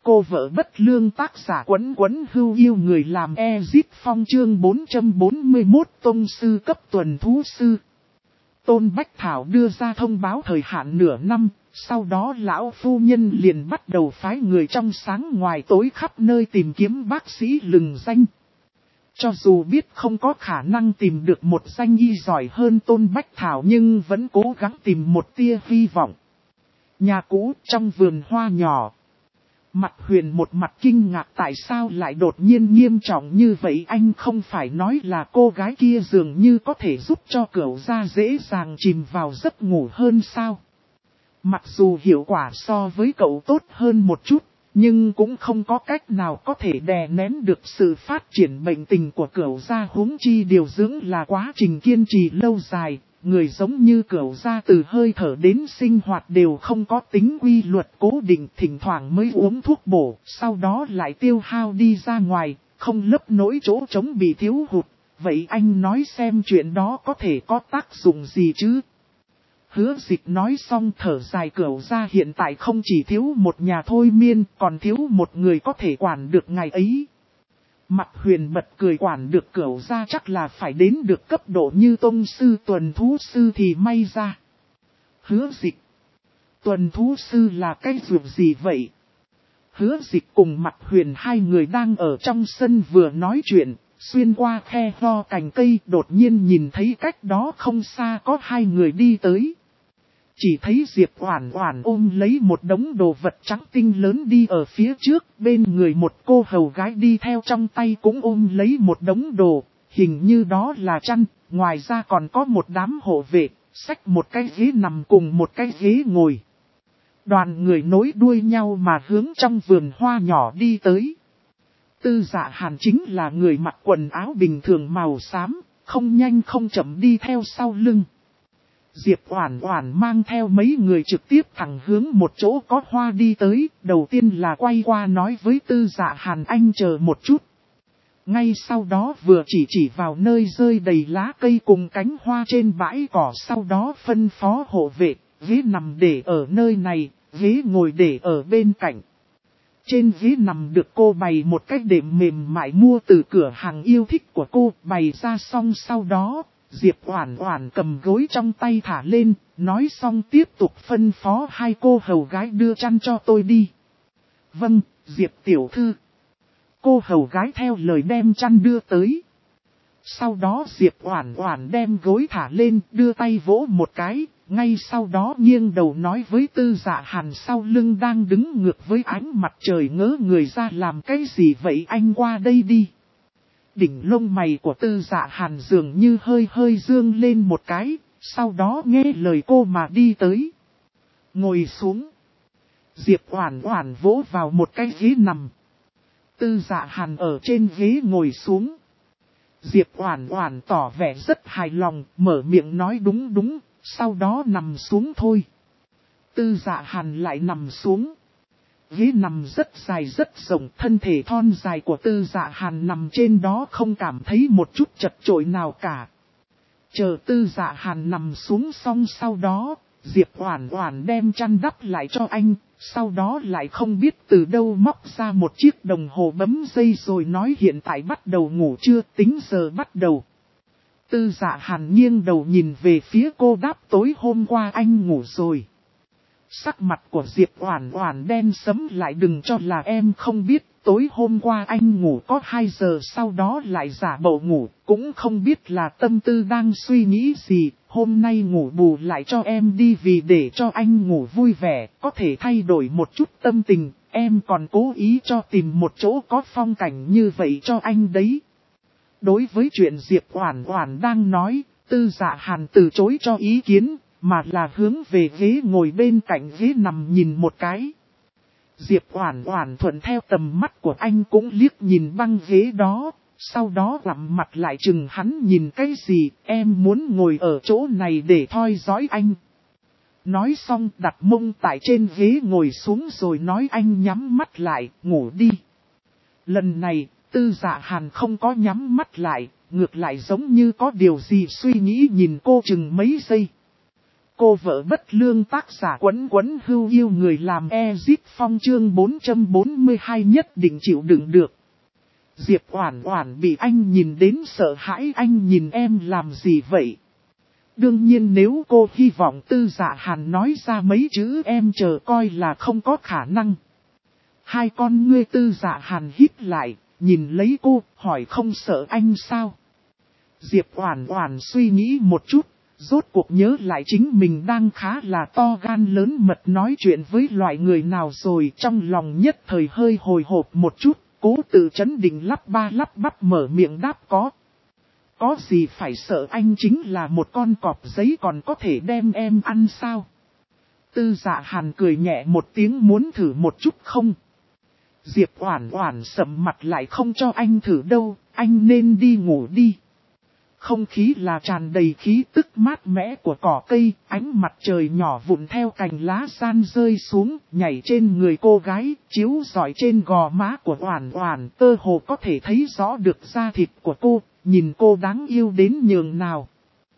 cô vợ bất lương, tác giả Quấn Quấn Hưu yêu người làm Ezip Phong, chương 441 tông sư cấp tuần thú sư. Tôn Bách Thảo đưa ra thông báo thời hạn nửa năm, sau đó lão phu nhân liền bắt đầu phái người trong sáng ngoài tối khắp nơi tìm kiếm bác sĩ lừng danh. Cho dù biết không có khả năng tìm được một danh y giỏi hơn Tôn Bách Thảo nhưng vẫn cố gắng tìm một tia hy vọng. Nhà cũ trong vườn hoa nhỏ. Mặt Huyền một mặt kinh ngạc, tại sao lại đột nhiên nghiêm trọng như vậy, anh không phải nói là cô gái kia dường như có thể giúp cho Cửu gia dễ dàng chìm vào giấc ngủ hơn sao? Mặc dù hiệu quả so với cậu tốt hơn một chút, nhưng cũng không có cách nào có thể đè nén được sự phát triển bệnh tình của Cửu gia, huống chi điều dưỡng là quá trình kiên trì lâu dài. Người giống như Cửu gia từ hơi thở đến sinh hoạt đều không có tính quy luật cố định, thỉnh thoảng mới uống thuốc bổ, sau đó lại tiêu hao đi ra ngoài, không lấp nổi chỗ trống bị thiếu hụt. Vậy anh nói xem chuyện đó có thể có tác dụng gì chứ? Hứa Dịch nói xong thở dài, Cửu gia hiện tại không chỉ thiếu một nhà thôi miên, còn thiếu một người có thể quản được ngày ấy. Mặt Huyền bật cười, quản được Cửu gia chắc là phải đến được cấp độ như tông sư tuần thú sư thì may ra. Hứa Dịch, tuần thú sư là cái việc gì vậy? Hứa Dịch cùng Mặt Huyền hai người đang ở trong sân vừa nói chuyện, xuyên qua khe ho cành cây, đột nhiên nhìn thấy cách đó không xa có hai người đi tới. Chỉ thấy Diệp Oản Oản ôm lấy một đống đồ vật trắng tinh lớn đi ở phía trước, bên người một cô hầu gái đi theo trong tay cũng ôm lấy một đống đồ, hình như đó là chăn, ngoài ra còn có một đám hộ vệ, xách một cái ghế nằm cùng một cái ghế ngồi. Đoàn người nối đuôi nhau mà hướng trong vườn hoa nhỏ đi tới. Tư Dạ Hàn chính là người mặc quần áo bình thường màu xám, không nhanh không chậm đi theo sau lưng. Diệp Oản Oản mang theo mấy người trực tiếp thẳng hướng một chỗ có hoa đi tới, đầu tiên là quay qua nói với Tư Dạ Hàn, anh chờ một chút. Ngay sau đó vừa chỉ vào nơi rơi đầy lá cây cùng cánh hoa trên bãi cỏ, sau đó phân phó hộ vệ, ghế nằm để ở nơi này, ghế ngồi để ở bên cạnh. Trên ghế nằm được cô bày một cái đệm mềm mại mua từ cửa hàng yêu thích của cô, bày ra xong sau đó, Diệp Oản Oản cầm gối trong tay thả lên, nói xong tiếp tục phân phó hai cô hầu gái đưa chăn cho tôi đi. Vâng, Diệp tiểu thư. Cô hầu gái theo lời đem chăn đưa tới. Sau đó Diệp Oản Oản đem gối thả lên, đưa tay vỗ một cái, ngay sau đó nghiêng đầu nói với Tư Dạ Hàn sau lưng đang đứng ngược với ánh mặt trời, ngớ người ra làm cái gì vậy, anh qua đây đi. Đỉnh lông mày của Tư Dạ Hàn dường như hơi dương lên một cái, sau đó nghe lời cô mà đi tới. Ngồi xuống. Diệp Oản Oản vỗ vào một cái ghế nằm. Tư Dạ Hàn ở trên ghế ngồi xuống. Diệp Oản Oản tỏ vẻ rất hài lòng, mở miệng nói đúng, sau đó nằm xuống thôi. Tư Dạ Hàn lại nằm xuống. Ghế nằm rất dài rất rộng, thân thể thon dài của Tư Dạ Hàn nằm trên đó không cảm thấy một chút chật chội nào cả. Chờ Tư Dạ Hàn nằm xuống xong sau đó, Diệp Oản Oản đem chăn đắp lại cho anh, sau đó lại không biết từ đâu móc ra một chiếc đồng hồ bấm giây rồi nói hiện tại bắt đầu ngủ chưa, tính giờ bắt đầu. Tư Dạ Hàn nghiêng đầu nhìn về phía cô, đáp tối hôm qua anh ngủ rồi. Sắc mặt của Diệp Oản Oản đen sẫm lại, đừng cho là em không biết, tối hôm qua anh ngủ có 2 giờ sau đó lại giả bộ ngủ, cũng không biết là tâm tư đang suy nghĩ gì, hôm nay ngủ bù lại cho em đi vì để cho anh ngủ vui vẻ, có thể thay đổi một chút tâm tình, em còn cố ý cho tìm một chỗ có phong cảnh như vậy cho anh đấy. Đối với chuyện Diệp Oản Oản đang nói, Tư Dạ Hàn từ chối cho ý kiến, mà là hướng về ghế ngồi bên cạnh ghế nằm nhìn một cái. Diệp Oản Oản thuận theo tầm mắt của anh cũng liếc nhìn băng ghế đó, sau đó lặm mặt lại chừng hắn nhìn cái gì, em muốn ngồi ở chỗ này để theo dõi anh. Nói xong đặt mông tại trên ghế ngồi xuống rồi nói anh nhắm mắt lại, ngủ đi. Lần này, Tư Dạ Hàn không có nhắm mắt lại, ngược lại giống như có điều gì suy nghĩ nhìn cô chừng mấy giây. Cô vợ bất lương tác giả Quấn Quấn Hưu yêu người làm Ezip Phong chương 442 nhất định chịu đựng được. Diệp Oản Oản bị anh nhìn đến sợ hãi, anh nhìn em làm gì vậy? Đương nhiên nếu cô hy vọng Tư Dạ Hàn nói ra mấy chữ em chờ coi là không có khả năng. Hai con ngươi Tư Dạ Hàn hít lại, nhìn lấy cô, hỏi không sợ anh sao? Diệp Oản Oản suy nghĩ một chút, rốt cuộc nhớ lại chính mình đang khá là to gan lớn mật nói chuyện với loại người nào rồi, trong lòng nhất thời hơi hồi hộp một chút, cố tự trấn định lắp ba lắp bắp mở miệng đáp có. Có gì phải sợ, anh chính là một con cọp giấy còn có thể đem em ăn sao? Tư Dạ Hàn cười nhẹ một tiếng, muốn thử một chút không? Diệp Oản Oản sầm mặt lại, không cho anh thử đâu, anh nên đi ngủ đi. Không khí là tràn đầy khí tức mát mẻ của cỏ cây, ánh mặt trời nhỏ vụn theo cành lá san rơi xuống, nhảy trên người cô gái, chiếu rọi trên gò má của Oản Oản, cơ hồ có thể thấy rõ được da thịt của cô, nhìn cô đáng yêu đến nhường nào.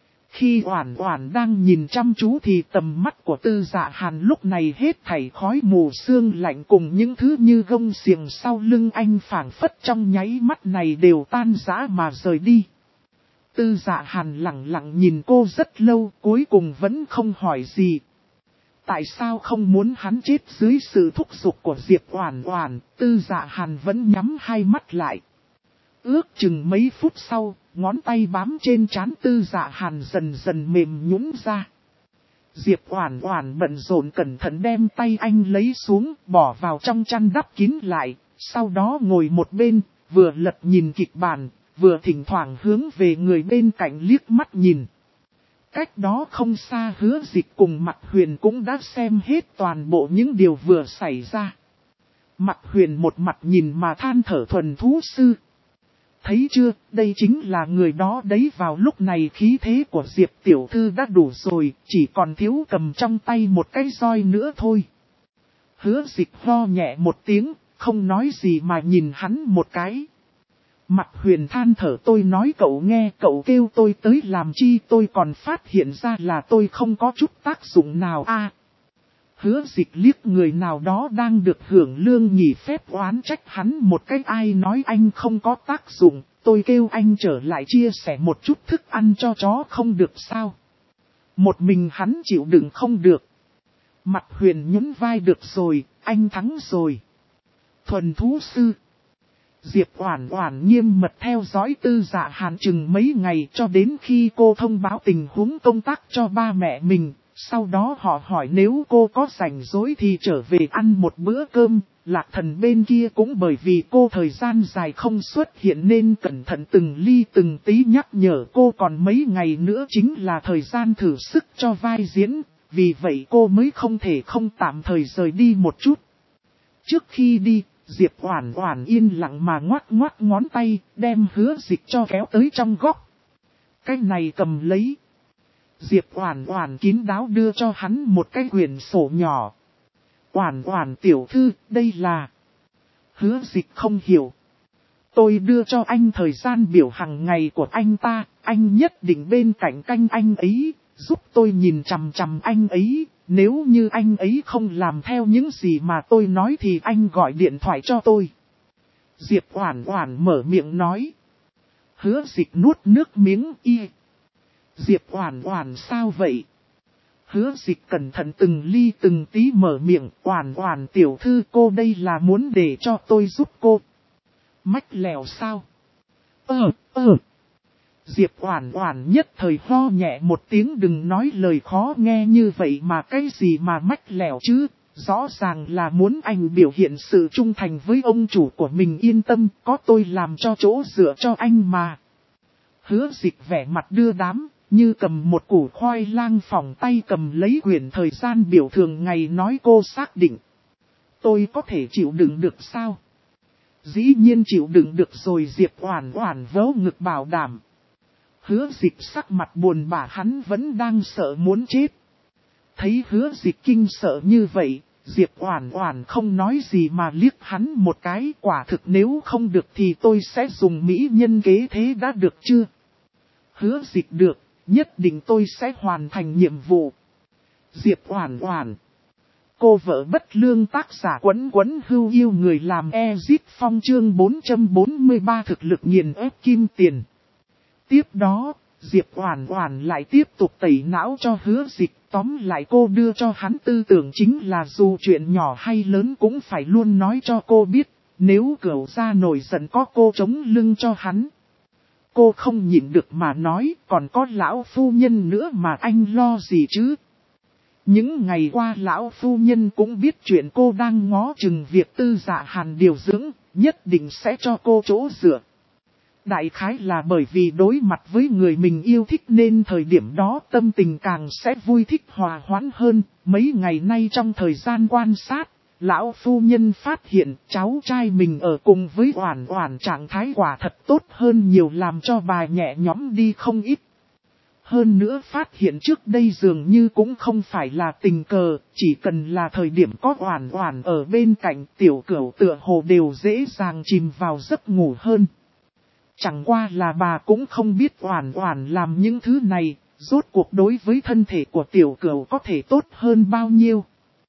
Khi Oản Oản đang nhìn chăm chú thì tầm mắt của Tư Dạ Hàn lúc này hết thảy khói mù sương lạnh cùng những thứ như gông xiềng sau lưng anh phảng phất trong nháy mắt này đều tan rã mà rời đi. Tư Dạ Hàn lặng lặng nhìn cô rất lâu, cuối cùng vẫn không hỏi gì. Tại sao không muốn hắn chết dưới sự thúc giục của Diệp Oản Oản, Tư Dạ Hàn vẫn nhắm hai mắt lại. Ước chừng mấy phút sau, ngón tay bám trên trán Tư Dạ Hàn dần dần mềm nhũn ra. Diệp Oản Oản bận rộn cẩn thận đem tay anh lấy xuống, bỏ vào trong chăn đắp kín lại, sau đó ngồi một bên, vừa lật nhìn kịch bản, vừa thỉnh thoảng hướng về người bên cạnh liếc mắt nhìn. Cách đó không xa Hứa Dịch cùng Mạc Huyền cũng đã xem hết toàn bộ những điều vừa xảy ra. Mạc Huyền một mặt nhìn mà than thở, thuần thú sư. Thấy chưa, đây chính là người đó đấy, vào lúc này khí thế của Diệp tiểu thư đã đủ rồi, chỉ còn thiếu cầm trong tay một cái roi nữa thôi. Hứa Dịch ho nhẹ một tiếng, không nói gì mà nhìn hắn một cái. Mạc Huyền than thở, tôi nói cậu nghe, cậu kêu tôi tới làm chi, tôi còn phát hiện ra là tôi không có chút tác dụng nào a. Hứa Dịch liếc người nào đó đang được hưởng lương nghỉ phép oán trách hắn một cách, ai nói anh không có tác dụng, tôi kêu anh trở lại chia sẻ một chút thức ăn cho chó không được sao. Một mình hắn chịu đựng không được. Mạc Huyền nhún vai, được rồi, anh thắng rồi. Thuần thú sư. Diệp Oản Oản nghiêm mật theo dõi Tư Dạ Hàn chừng mấy ngày, cho đến khi cô thông báo tình huống công tác cho ba mẹ mình. Sau đó họ hỏi nếu cô có rảnh rỗi thì trở về ăn một bữa cơm. Lạc Thần bên kia cũng bởi vì cô thời gian dài không xuất hiện nên cẩn thận từng ly từng tí nhắc nhở cô còn mấy ngày nữa chính là thời gian thử sức cho vai diễn. Vì vậy cô mới không thể không tạm thời rời đi một chút. Trước khi đi, Diệp Oản Oản yên lặng mà ngoắc ngoắc ngón tay, đem Hứa Dịch cho kéo tới trong góc. Cái này cầm lấy. Diệp Oản Oản kín đáo đưa cho hắn một cái quyển sổ nhỏ. Oản Oản tiểu thư, đây là... Hứa Dịch không hiểu. Tôi đưa cho anh thời gian biểu hàng ngày của anh ta, anh nhất định bên cạnh canh anh ấy, giúp tôi nhìn chằm chằm anh ấy. Nếu như anh ấy không làm theo những gì mà tôi nói thì anh gọi điện thoại cho tôi. Diệp Oản Oản mở miệng nói. Hứa Dịch nuốt nước miếng y. Diệp Oản Oản sao vậy? Hứa Dịch cẩn thận từng ly từng tí mở miệng. Oản Oản tiểu thư, cô đây là muốn để cho tôi giúp cô. Mách lèo sao? Diệp Oản Oản nhất thời ho nhẹ một tiếng, đừng nói lời khó nghe như vậy mà cái gì mà mách lèo chứ, rõ ràng là muốn anh biểu hiện sự trung thành với ông chủ của mình, yên tâm, có tôi làm cho chỗ dựa cho anh mà. Hứa Dịch vẻ mặt đưa đám, như cầm một củ khoai lang phỏng tay cầm lấy quyển thời gian biểu thường ngày nói cô xác định. Tôi có thể chịu đựng được sao? Dĩ nhiên chịu đựng được rồi, Diệp Oản Oản vớ ngực bảo đảm. Hứa Dịch sắc mặt buồn bã, hắn vẫn đang sợ muốn chết. Thấy Hứa Dịch kinh sợ như vậy, Diệp Oản Oản không nói gì mà liếc hắn một cái, quả thực nếu không được thì tôi sẽ dùng mỹ nhân kế thế đã được chưa? Hứa Dịch được, nhất định tôi sẽ hoàn thành nhiệm vụ. Diệp Oản Oản. Cô vợ bất lương tác giả Quấn Quấn Hưu yêu người làm Exit Phong chương 443 thực lực nghiền ép kim tiền. Tiếp đó, Diệp Oản Oản lại tiếp tục tẩy não cho Hứa Dịch, tóm lại cô đưa cho hắn tư tưởng chính là dù chuyện nhỏ hay lớn cũng phải luôn nói cho cô biết, nếu Cửu gia nổi giận có cô chống lưng cho hắn. Cô không nhịn được mà nói, còn có lão phu nhân nữa mà anh lo gì chứ? Những ngày qua lão phu nhân cũng biết chuyện cô đang ngó chừng việc Tư Dạ Hàn điều dưỡng, nhất định sẽ cho cô chỗ dựa. Đại khái là bởi vì đối mặt với người mình yêu thích nên thời điểm đó tâm tình càng sẽ vui thích hòa hoãn hơn. Mấy ngày nay trong thời gian quan sát, lão phu nhân phát hiện cháu trai mình ở cùng với Oản Oản trạng thái quả thật tốt hơn nhiều, làm cho bà nhẹ nhõm đi không ít. Hơn nữa phát hiện trước đây dường như cũng không phải là tình cờ, chỉ cần là thời điểm có Oản Oản ở bên cạnh, Tiểu Cửu tựa hồ đều dễ dàng chìm vào giấc ngủ hơn. Chẳng qua là bà cũng không biết Oản Oản làm những thứ này, rốt cuộc đối với thân thể của Tiểu Cửu có thể tốt hơn bao nhiêu.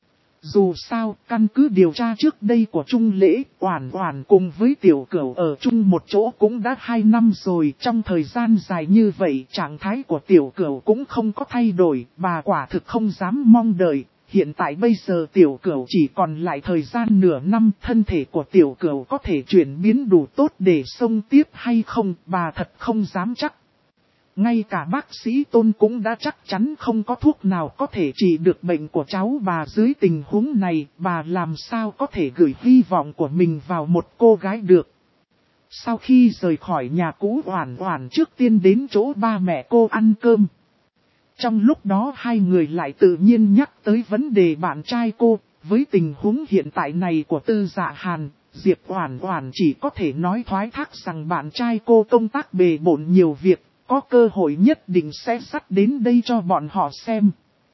Dù sao, căn cứ điều tra trước đây của Trung Lễ, Oản Oản cùng với Tiểu Cửu ở chung một chỗ cũng đã 2 năm rồi. Trong thời gian dài như vậy, trạng thái của Tiểu Cửu cũng không có thay đổi, bà quả thực không dám mong đợi. Hiện tại bây giờ Tiểu Cửu chỉ còn lại thời gian nửa năm, thân thể của Tiểu Cửu có thể chuyển biến đủ tốt để xông tiếp hay không, bà thật không dám chắc. Ngay cả bác sĩ Tôn cũng đã chắc chắn không có thuốc nào có thể trị được bệnh của cháu bà. Dưới tình huống này, bà làm sao có thể gửi hy vọng của mình vào một cô gái được. Sau khi rời khỏi nhà cũ, Oản Oản trước tiên đến chỗ ba mẹ cô ăn cơm. Trong lúc đó hai người lại tự nhiên nhắc tới vấn đề bạn trai cô. Với tình huống hiện tại này của Tư Dạ Hàn, Diệp Oản Oản chỉ có thể nói thoái thác rằng bạn trai cô công tác bề bộn nhiều việc, có cơ hội nhất định sẽ dắt đến đây cho bọn họ xem.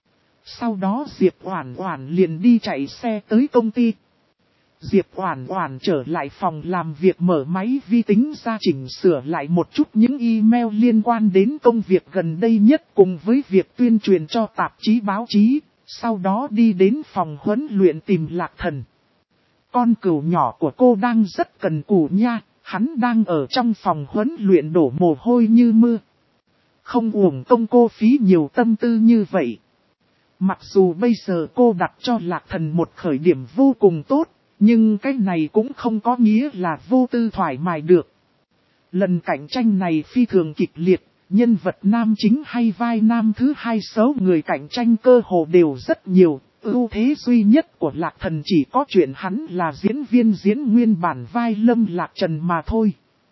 Sau đó Diệp Oản Oản liền đi chạy xe tới công ty. Diệp Oản Oản trở lại phòng làm việc, mở máy vi tính ra chỉnh sửa lại một chút những email liên quan đến công việc gần đây nhất cùng với việc tuyên truyền cho tạp chí báo chí, sau đó đi đến phòng huấn luyện tìm Lạc Thần. Con cừu nhỏ của cô đang rất cần cù nha, hắn đang ở trong phòng huấn luyện đổ mồ hôi như mưa. Không uổng công cô phí nhiều tâm tư như vậy. Mặc dù bây giờ cô đặt cho Lạc Thần một khởi điểm vô cùng tốt, nhưng cái này cũng không có nghĩa là vô tư thoải mái được. Lần cạnh tranh này phi thường kịch liệt, nhân vật nam chính hay vai nam thứ hai số người cạnh tranh cơ hồ đều rất nhiều. Ưu thế duy nhất của Lạc Thần chỉ có chuyện hắn là diễn viên diễn nguyên bản vai Lâm Lạc Trần mà thôi.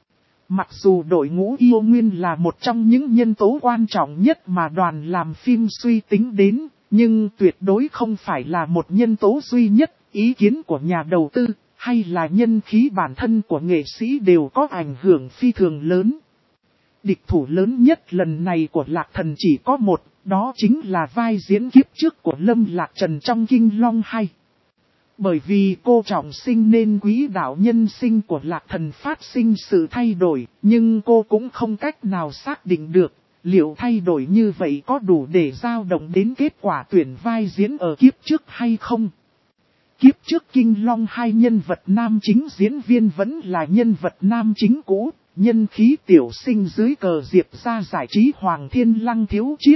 Mặc dù đội ngũ yêu nguyên là một trong những nhân tố quan trọng nhất mà đoàn làm phim suy tính đến, nhưng tuyệt đối không phải là một nhân tố duy nhất. Ý kiến của nhà đầu tư, hay là nhân khí bản thân của nghệ sĩ đều có ảnh hưởng phi thường lớn. Địch thủ lớn nhất lần này của Lạc Thần chỉ có một, đó chính là vai diễn kiếp trước của Lâm Lạc Trần trong Kinh Long 2. Bởi vì cô trọng sinh nên quỹ đạo nhân sinh của Lạc Thần phát sinh sự thay đổi, nhưng cô cũng không cách nào xác định được, liệu thay đổi như vậy có đủ để dao động đến kết quả tuyển vai diễn ở kiếp trước hay không. Kiếp trước Kinh Long 2 nhân vật nam chính diễn viên vẫn là nhân vật nam chính cũ, nhân khí tiểu sinh dưới cờ Diệp gia giải trí Hoàng Thiên Lăng Thiếu Chiết.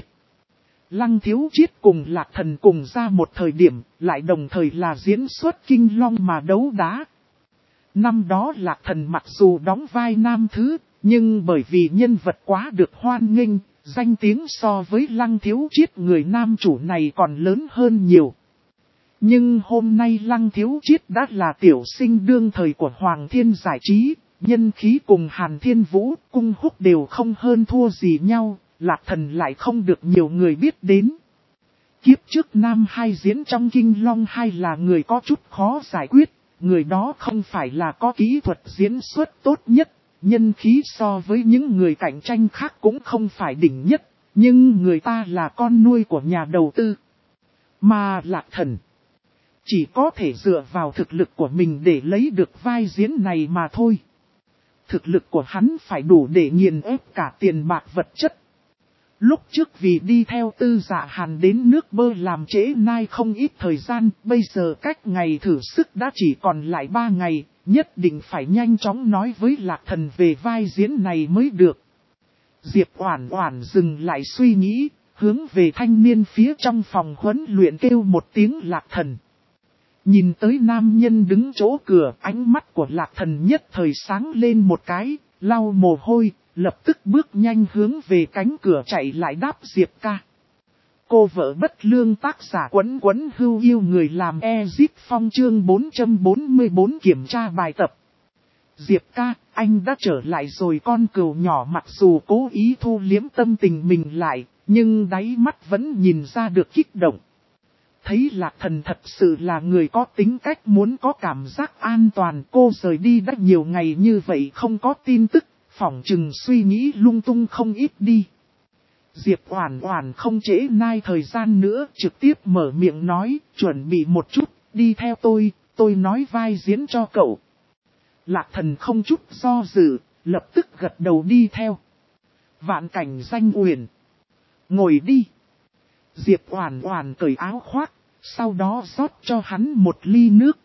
Lăng Thiếu Chiết cùng Lạc Thần cùng ra một thời điểm, lại đồng thời là diễn xuất Kinh Long mà đấu đá. Năm đó Lạc Thần mặc dù đóng vai nam thứ, nhưng bởi vì nhân vật quá được hoan nghênh, danh tiếng so với Lăng Thiếu Chiết người nam chủ này còn lớn hơn nhiều. Nhưng hôm nay Lăng Thiếu Chiết đã là tiểu sinh đương thời của Hoàng Thiên giải trí, nhân khí cùng Hàn Thiên Vũ, Cung Húc đều không hơn thua gì nhau, Lạc Thần lại không được nhiều người biết đến. Kiếp trước nam hai diễn trong Kinh Long 2 là người có chút khó giải quyết, người đó không phải là có kỹ thuật diễn xuất tốt nhất, nhân khí so với những người cạnh tranh khác cũng không phải đỉnh nhất, nhưng người ta là con nuôi của nhà đầu tư. Mà Lạc Thần chỉ có thể dựa vào thực lực của mình để lấy được vai diễn này mà thôi. Thực lực của hắn phải đủ để nghiền ép cả tiền bạc vật chất. Lúc trước vì đi theo Tư Dạ Hàn đến nước Bơ làm trễ nai không ít thời gian, bây giờ cách ngày thử sức đã chỉ còn lại 3 ngày, nhất định phải nhanh chóng nói với Lạc Thần về vai diễn này mới được. Diệp Oản Oản dừng lại suy nghĩ, hướng về thanh niên phía trong phòng huấn luyện kêu một tiếng Lạc Thần. Nhìn tới nam nhân đứng chỗ cửa, ánh mắt của Lạc Thần nhất thời sáng lên một cái, lau mồ hôi, lập tức bước nhanh hướng về cánh cửa chạy lại đáp Diệp ca. Cô vợ bất lương tác giả Quấn Quấn Hưu Yêu người làm Ezip Phong chương 444 kiểm tra bài tập. Diệp ca, anh đã trở lại rồi. Con cừu nhỏ mặc dù cố ý thu liếm tâm tình mình lại, nhưng đáy mắt vẫn nhìn ra được kích động. Thấy Lạc Thần thật sự là người có tính cách muốn có cảm giác an toàn. Cô rời đi đã nhiều ngày như vậy không có tin tức, phỏng chừng suy nghĩ lung tung không ít đi. Diệp Oản Oản không trễ nai thời gian nữa, trực tiếp mở miệng nói, chuẩn bị một chút, đi theo tôi nói vai diễn cho cậu. Lạc Thần không chút do dự, lập tức gật đầu đi theo. Vạn Cảnh Danh Uyển, ngồi đi. Diệp Oản Oản cởi áo khoác, sau đó rót cho hắn một ly nước.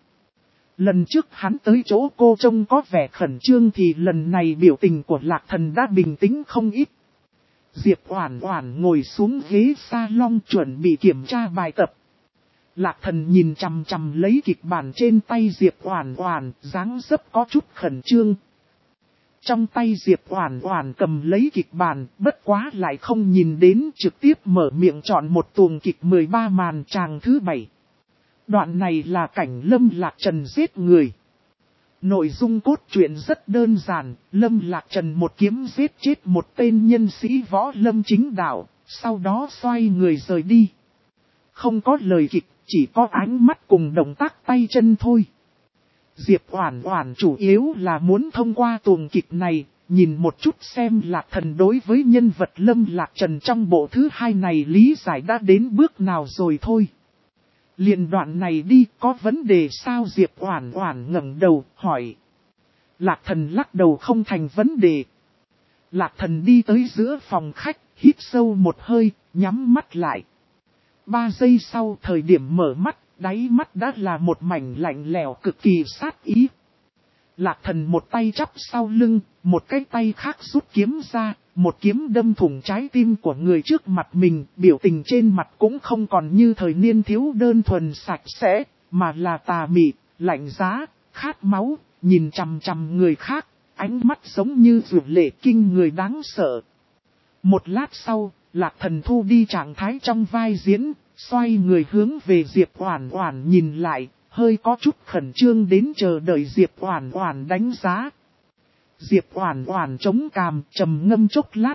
Lần trước hắn tới chỗ cô trông có vẻ khẩn trương thì lần này biểu tình của Lạc Thần đã bình tĩnh không ít. Diệp Oản Oản ngồi xuống ghế salon chuẩn bị kiểm tra bài tập. Lạc Thần nhìn chằm chằm lấy kịch bản trên tay Diệp Oản Oản, dáng dấp có chút khẩn trương. Trong tay Diệp Oản Oản cầm lấy kịch bản, bất quá lại không nhìn đến, trực tiếp mở miệng chọn một tuồng kịch 13 màn tràng thứ 7. Đoạn này là cảnh Lâm Lạc Trần giết người. Nội dung cốt truyện rất đơn giản, Lâm Lạc Trần một kiếm giết chết một tên nhân sĩ võ lâm chính đạo, sau đó xoay người rời đi. Không có lời kịch, chỉ có ánh mắt cùng động tác tay chân thôi. Diệp Oản Oản chủ yếu là muốn thông qua tuồng kịch này, nhìn một chút xem Lạc Thần đối với nhân vật Lâm Lạc Trần trong bộ thứ 2 này lý giải đã đến bước nào rồi thôi. Liền đoạn này đi, có vấn đề sao? Diệp Oản Oản ngẩng đầu, hỏi. Lạc Thần lắc đầu, không thành vấn đề. Lạc Thần đi tới giữa phòng khách, hít sâu một hơi, nhắm mắt lại. 3 giây sau, thời điểm mở mắt, đáy mắt đã là một mảnh lạnh lẽo cực kỳ sát ý. Lạc Thần một tay chắp sau lưng, một cái tay khác rút kiếm ra, một kiếm đâm thủng trái tim của người trước mặt mình, biểu tình trên mặt cũng không còn như thời niên thiếu đơn thuần sạch sẽ, mà là tà mị, lạnh giá, khát máu, nhìn chằm chằm người khác, ánh mắt giống như rượu lệ kinh người đáng sợ. Một lát sau, Lạc Thần thu đi trạng thái trong vai diễn, xoay người hướng về Diệp Oản Oản nhìn lại, hơi có chút khẩn trương đến chờ đợi Diệp Oản Oản đánh giá. Diệp Oản Oản chống cằm, trầm ngâm chốc lát,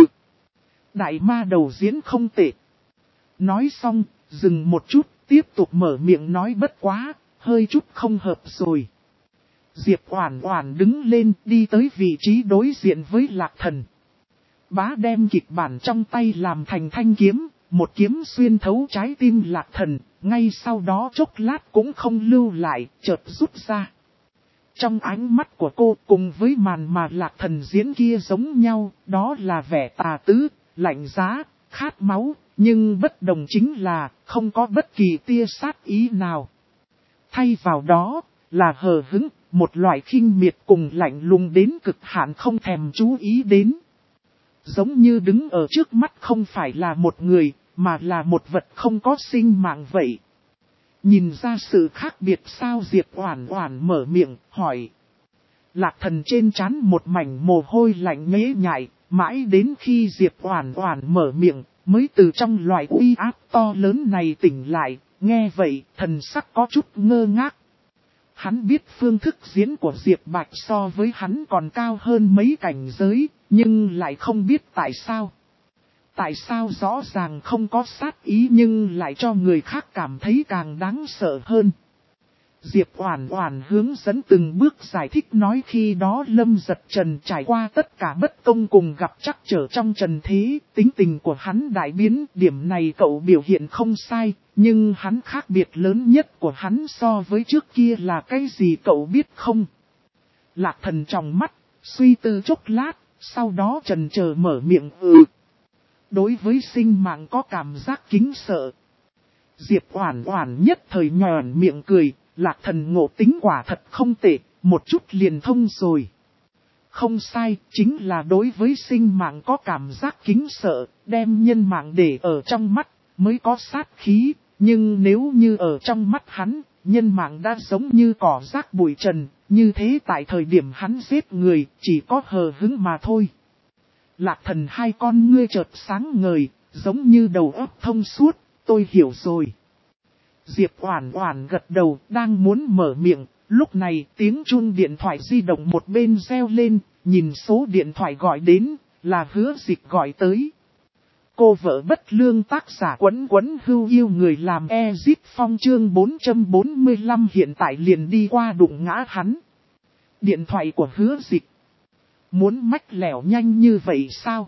Đại ma đầu diễn không tệ. Nói xong, dừng một chút, tiếp tục mở miệng nói bất quá, hơi chút không hợp rồi. Diệp Oản Oản đứng lên, đi tới vị trí đối diện với Lạc Thần. Bá đem kịch bản trong tay làm thành thanh kiếm, một kiếm xuyên thấu trái tim Lạc Thần, ngay sau đó chốc lát cũng không lưu lại, chợt rút ra. Trong ánh mắt của cô cùng với màn mà Lạc Thần diễn kia giống nhau, đó là vẻ tà tứ, lạnh giá, khát máu, nhưng bất đồng chính là không có bất kỳ tia sát ý nào. Thay vào đó là hờ hững, một loại khinh miệt cùng lạnh lùng đến cực hạn không thèm chú ý đến. Giống như đứng ở trước mắt không phải là một người, mà là một vật không có sinh mạng vậy. Nhìn ra sự khác biệt sao? Diệp Oản Oản mở miệng, hỏi. Lạc Thần trên trán một mảnh mồ hôi lạnh nhễ nhại, mãi đến khi Diệp Oản Oản mở miệng, mới từ trong loại uy áp to lớn này tỉnh lại, nghe vậy, thần sắc có chút ngơ ngác. Hắn biết phương thức diễn của Diệp Bạch so với hắn còn cao hơn mấy cảnh giới, nhưng lại không biết tại sao. Tại sao rõ ràng không có sát ý nhưng lại cho người khác cảm thấy càng đáng sợ hơn. Diệp Oản Oản hướng dẫn từng bước giải thích nói khi đó Lâm Giật Trần trải qua tất cả bất công cùng gặp trắc trở trong trần thế, tính tình của hắn đại biến, điểm này cậu biểu hiện không sai, nhưng hắn khác biệt lớn nhất của hắn so với trước kia là cái gì cậu biết không? Lạc Thần tròng mắt, suy tư chốc lát, sau đó chần chờ mở miệng đối với sinh mạng có cảm giác kính sợ. Diệp Oản Oản nhất thời nhòn miệng cười, Lạc Thần ngộ tính quả thật không tệ, một chút liền thông rồi. Không sai, chính là đối với sinh mạng có cảm giác kính sợ, đem nhân mạng để ở trong mắt, mới có sát khí, nhưng nếu như ở trong mắt hắn, nhân mạng đã giống như cỏ rác bụi trần, như thế tại thời điểm hắn giết người, chỉ có hờ hững mà thôi. Lạc Thần hai con ngươi chợt sáng ngời, giống như đầu óc thông suốt, tôi hiểu rồi. Diệp Oản Oản gật đầu, đang muốn mở miệng, lúc này tiếng chuông điện thoại di động một bên reo lên, nhìn số điện thoại gọi đến, là Hứa Dịch gọi tới. Cô vợ bất lương tác giả Quấn Quấn Hưu yêu người làm Ezit Phong chương 445 hiện tại liền đi qua đụng ngã hắn. Điện thoại của Hứa Dịch. Muốn mách lẻo nhanh như vậy sao?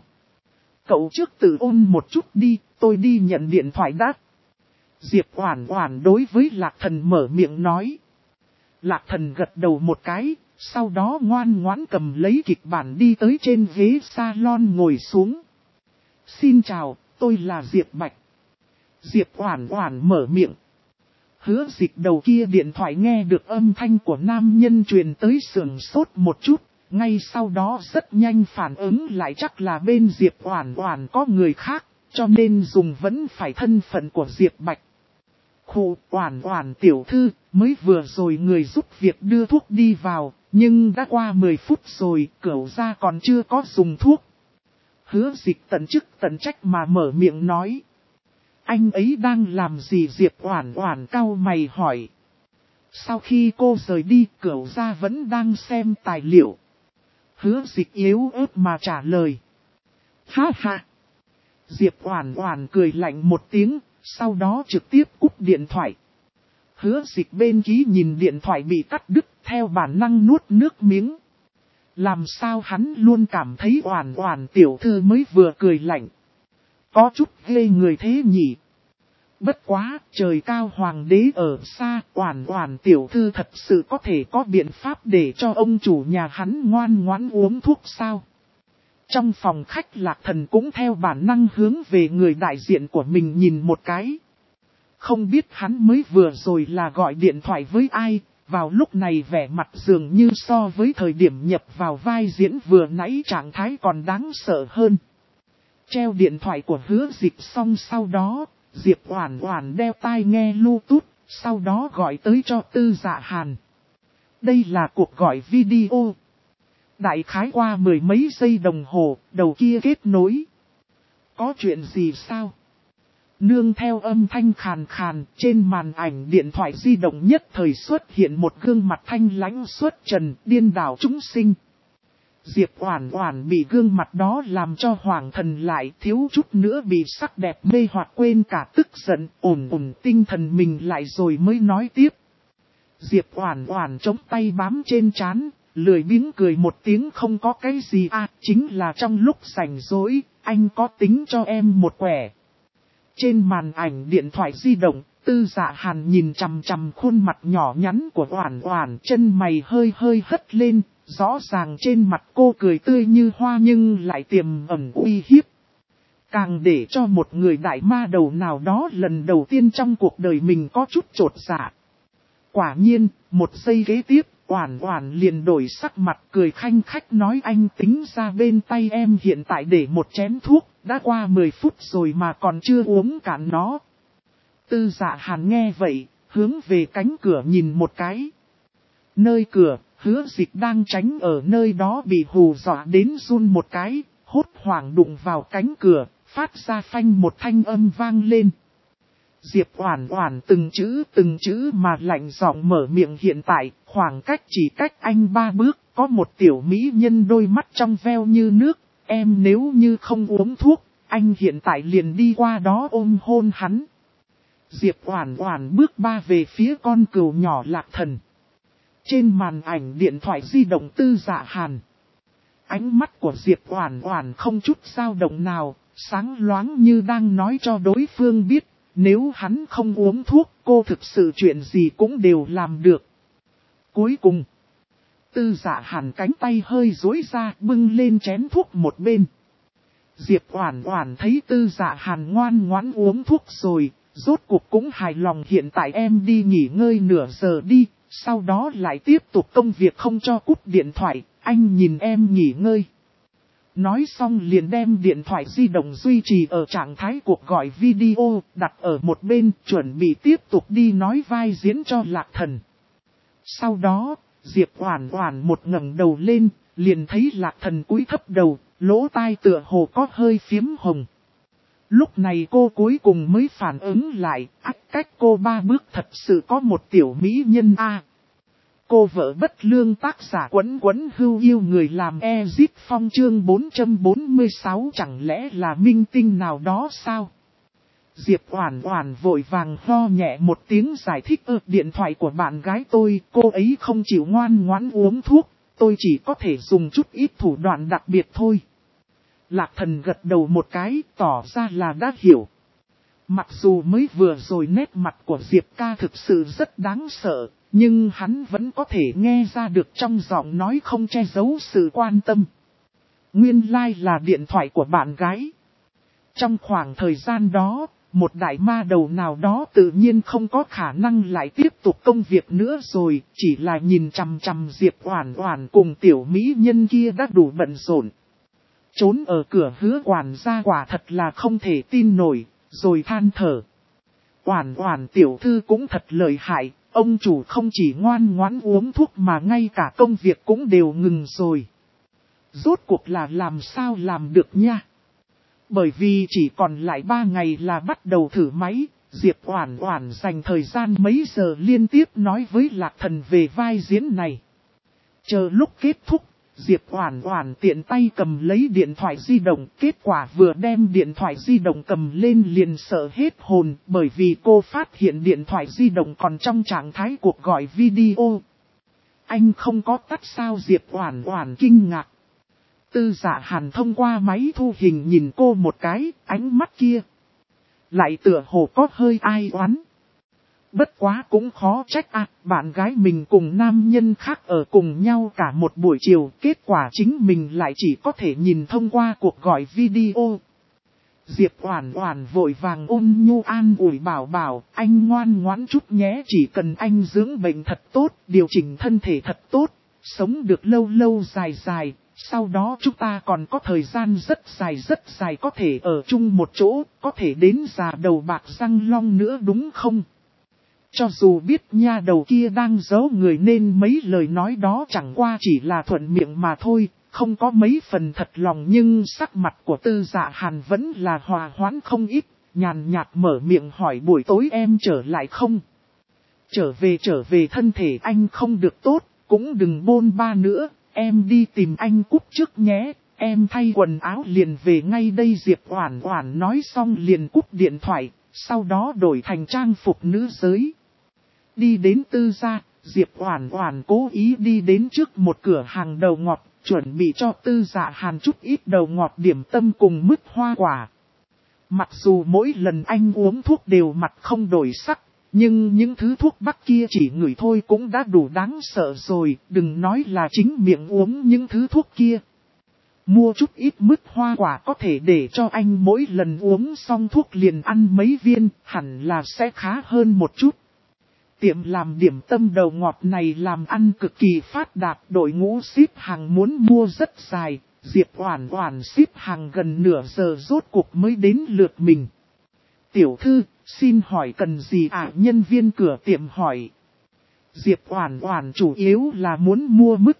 Cậu trước tự ôn một chút đi, tôi đi nhận điện thoại đã. Diệp Oản Oản đối với Lạc Thần mở miệng nói. Lạc Thần gật đầu một cái, sau đó ngoan ngoãn cầm lấy kịch bản đi tới trên ghế salon ngồi xuống. Xin chào, tôi là Diệp Bạch. Diệp Oản Oản mở miệng. Hứa Dịch đầu kia điện thoại nghe được âm thanh của nam nhân truyền tới sườn sốt một chút, ngay sau đó rất nhanh phản ứng lại chắc là bên Diệp Oản Oản có người khác, cho nên dùng vẫn phải thân phận của Diệp Bạch. Khụ Oản Oản tiểu thư, mới vừa rồi người giúp việc đưa thuốc đi vào, nhưng đã qua 10 phút rồi, cửu gia còn chưa có dùng thuốc. Hứa Dịch tận chức tận trách mà mở miệng nói. Anh ấy đang làm gì? Diệp Oản Oản cau mày hỏi. Sau khi cô rời đi, cửu gia vẫn đang xem tài liệu. Hứa Dịch yếu ớt mà trả lời. Ha ha. Diệp Oản Oản cười lạnh một tiếng, sau đó trực tiếp cúp điện thoại. Hứa Dịch bên ký nhìn điện thoại bị cắt đứt, theo bản năng nuốt nước miếng. Làm sao hắn luôn cảm thấy Oản Oản tiểu thư mới vừa cười lạnh. Có chút ghê người thế nhỉ. Bất quá, trời cao hoàng đế ở xa, Oản Oản tiểu thư thật sự có thể có biện pháp để cho ông chủ nhà hắn ngoan ngoãn uống thuốc sao? Trong phòng khách Lạc Thần cũng theo bản năng hướng về người đại diện của mình nhìn một cái. Không biết hắn mới vừa rồi là gọi điện thoại với ai, vào lúc này vẻ mặt dường như so với thời điểm nhập vào vai diễn vừa nãy trạng thái còn đáng sợ hơn. Treo điện thoại của Hứa Dịch xong sau đó, Diệp Oản Oản đeo tai nghe Bluetooth, sau đó gọi tới cho Tư Dạ Hàn. Đây là cuộc gọi video. Đại khái qua 10 mấy giây đồng hồ, đầu kia kết nối. Có chuyện gì sao? Nương theo âm thanh khàn khàn, trên màn ảnh điện thoại di động nhất thời xuất hiện một gương mặt thanh lãnh xuất trần, điên đảo chúng sinh. Diệp Oản Oản bị gương mặt đó làm cho hoàng thần lại, thiếu chút nữa bị sắc đẹp mê hoặc quên cả tức giận, ổn tinh thần mình lại rồi mới nói tiếp. Diệp Oản Oản chống tay bám trên trán, lười biếng cười một tiếng không có cái gì chính là trong lúc rảnh rỗi, anh có tính cho em một quẻ. Trên màn ảnh điện thoại di động, Tư Dạ Hàn nhìn chằm chằm khuôn mặt nhỏ nhắn của Oản Oản, chân mày hơi hơi hất lên, rõ ràng trên mặt cô cười tươi như hoa nhưng lại tiềm ẩn uy hiếp. Càng để cho một người đại ma đầu nào đó lần đầu tiên trong cuộc đời mình có chút chột dạ. Quả nhiên, một giây kế tiếp, Oản Oản liền đổi sắc mặt cười khanh khách nói anh tính ra bên tay em hiện tại để một chén thuốc, đã qua 10 phút rồi mà còn chưa uống cạn nó. Tư Dạ Hàn nghe vậy, hướng về cánh cửa nhìn một cái. Nơi cửa, Hứa Dịch đang tránh ở nơi đó bị hù dọa đến run một cái, hốt hoảng đụng vào cánh cửa, phát ra phanh một thanh âm vang lên. Diệp Oản Oản từng chữ mà lạnh giọng mở miệng hiện tại, khoảng cách chỉ cách anh 3 bước, có một tiểu mỹ nhân đôi mắt trong veo như nước, em nếu như không uống thuốc, anh hiện tại liền đi qua đó ôm hôn hắn. Diệp Oản Oản bước 3 về phía con cừu nhỏ Lạc Thần. Trên màn ảnh điện thoại di động Tư Dạ Hàn. Ánh mắt của Diệp Oản Oản không chút dao động nào, sáng loáng như đang nói cho đối phương biết. Nếu hắn không uống thuốc, cô thực sự chuyện gì cũng đều làm được. Cuối cùng, Tư Dạ Hàn cánh tay hơi duỗi ra bưng lên chén thuốc một bên. Diệp Oản Oản thấy Tư Dạ Hàn ngoan ngoãn uống thuốc rồi, rốt cuộc cũng hài lòng, hiện tại em đi nghỉ ngơi nửa giờ đi, sau đó lại tiếp tục công việc, không cho cúp điện thoại, anh nhìn em nghỉ ngơi. Nói xong liền đem điện thoại di động duy trì ở trạng thái cuộc gọi video, đặt ở một bên, chuẩn bị tiếp tục đi nói vai diễn cho Lạc Thần. Sau đó, Diệp Oản Oản một ngẩng đầu lên, liền thấy Lạc Thần cúi thấp đầu, lỗ tai tựa hồ có hơi phiếm hồng. Lúc này cô cuối cùng mới phản ứng lại, cách cô 3 bước thật sự có một tiểu mỹ nhân a. Cô vợ bất lương tác giả Quấn Quấn Hưu yêu người làm Ezip Phong chương 446 chẳng lẽ là minh tinh nào đó sao? Diệp Oản Oản vội vàng ho nhẹ một tiếng giải thích điện thoại của bạn gái tôi, cô ấy không chịu ngoan ngoãn uống thuốc, tôi chỉ có thể dùng chút ít thủ đoạn đặc biệt thôi. Lạc Thần gật đầu một cái, tỏ ra là đã hiểu. Mặc dù mới vừa rồi nét mặt của Diệp ca thực sự rất đáng sợ, nhưng hắn vẫn có thể nghe ra được trong giọng nói không che giấu sự quan tâm. Nguyên lai là điện thoại của bạn gái. Trong khoảng thời gian đó, một đại ma đầu nào đó tự nhiên không có khả năng lại tiếp tục công việc nữa rồi, chỉ là nhìn chằm chằm Diệp Oản Oản cùng tiểu mỹ nhân kia đã đủ bận rộn. Trốn ở cửa Hứa quản gia quả thật là không thể tin nổi, rồi than thở. Oản Oản tiểu thư cũng thật lợi hại, ông chủ không chỉ ngoan ngoãn uống thuốc mà ngay cả công việc cũng đều ngừng rồi. Rốt cuộc là làm sao làm được nha? Bởi vì chỉ còn lại 3 ngày là bắt đầu thử máy, Diệp Oản Oản dành thời gian mấy giờ liên tiếp nói với Lạc Thần về vai diễn này. Chờ lúc kết thúc, Diệp Oản Oản tiện tay cầm lấy điện thoại di động, kết quả vừa đem điện thoại di động cầm lên liền sợ hết hồn, bởi vì cô phát hiện điện thoại di động còn trong trạng thái cuộc gọi video. Anh không có tắt sao? Diệp Oản Oản kinh ngạc. Tư Dạ Hàn thông qua máy thu hình nhìn cô một cái, ánh mắt kia lại tựa hồ có hơi ai oán. Bất quá cũng khó trách bạn gái mình cùng nam nhân khác ở cùng nhau cả một buổi chiều, kết quả chính mình lại chỉ có thể nhìn thông qua cuộc gọi video. Diệp Oản Oản vội vàng ôn nhu an ủi bảo anh ngoan ngoãn chút nhé, chỉ cần anh dưỡng bệnh thật tốt, điều chỉnh thân thể thật tốt, sống được lâu lâu dài, sau đó chúng ta còn có thời gian rất dài có thể ở chung một chỗ, có thể đến già đầu bạc răng long nữa đúng không? Cho dù biết nha đầu kia đang giấu người nên mấy lời nói đó chẳng qua chỉ là thuận miệng mà thôi, không có mấy phần thật lòng, nhưng sắc mặt của Tư Dạ Hàn vẫn là hòa hoãn không ít, nhàn nhạt mở miệng hỏi buổi tối em trở lại không? Trở về, thân thể anh không được tốt, cũng đừng bôn ba nữa, em đi tìm anh Cúc trước nhé, em thay quần áo liền về ngay đây. Diệp Oản Oản nói xong liền cúp điện thoại, sau đó đổi thành trang phục nữ giới. Đi đến Tư gia, Diệp Oản Oản cố ý đi đến trước một cửa hàng đầu ngọt, chuẩn bị cho Tư Dạ Hàn chút ít đầu ngọt điểm tâm cùng mứt hoa quả. Mặc dù mỗi lần anh uống thuốc đều mặt không đổi sắc, nhưng những thứ thuốc bắc kia chỉ ngửi thôi cũng đã đủ đáng sợ rồi, đừng nói là chính miệng uống những thứ thuốc kia. Mua chút ít mứt hoa quả có thể để cho anh mỗi lần uống xong thuốc liền ăn mấy viên, hẳn là sẽ khá hơn một chút. Tiệm làm điểm tâm đầu ngọt này làm ăn cực kỳ phát đạt, đội ngũ ship hàng muốn mua rất dài, Diệp Oản Oản ship hàng gần nửa giờ rốt cuộc mới đến lượt mình. Tiểu thư, xin hỏi cần gì ạ? Nhân viên cửa tiệm hỏi. Diệp Oản Oản chủ yếu là muốn mua mứt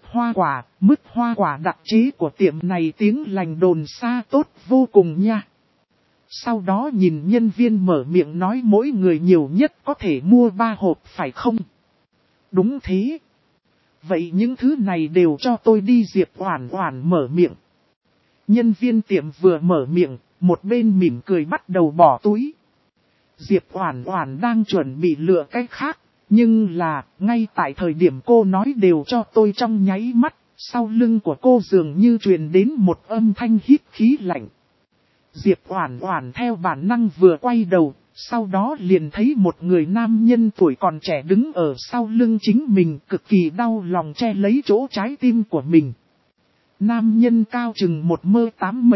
hoa quả đặc chế của tiệm này tiếng lành đồn xa tốt vô cùng nha. Sau đó nhìn nhân viên mở miệng nói mỗi người nhiều nhất có thể mua 3 hộp phải không? Đúng thế. Vậy những thứ này đều cho tôi đi. Diệp Oản Oản mở miệng. Nhân viên tiệm vừa mở miệng, một bên mỉm cười bắt đầu bỏ túi. Diệp Oản Oản đang chuẩn bị lựa cái khác, nhưng là, ngay tại thời điểm cô nói đều cho tôi trong nháy mắt, sau lưng của cô dường như truyền đến một âm thanh hít khí lạnh. Diệp Oản Oản theo bản năng vừa quay đầu, sau đó liền thấy một người nam nhân tuổi còn trẻ đứng ở sau lưng chính mình, cực kỳ đau lòng che lấy chỗ trái tim của mình. Nam nhân cao chừng 1m8 mấy,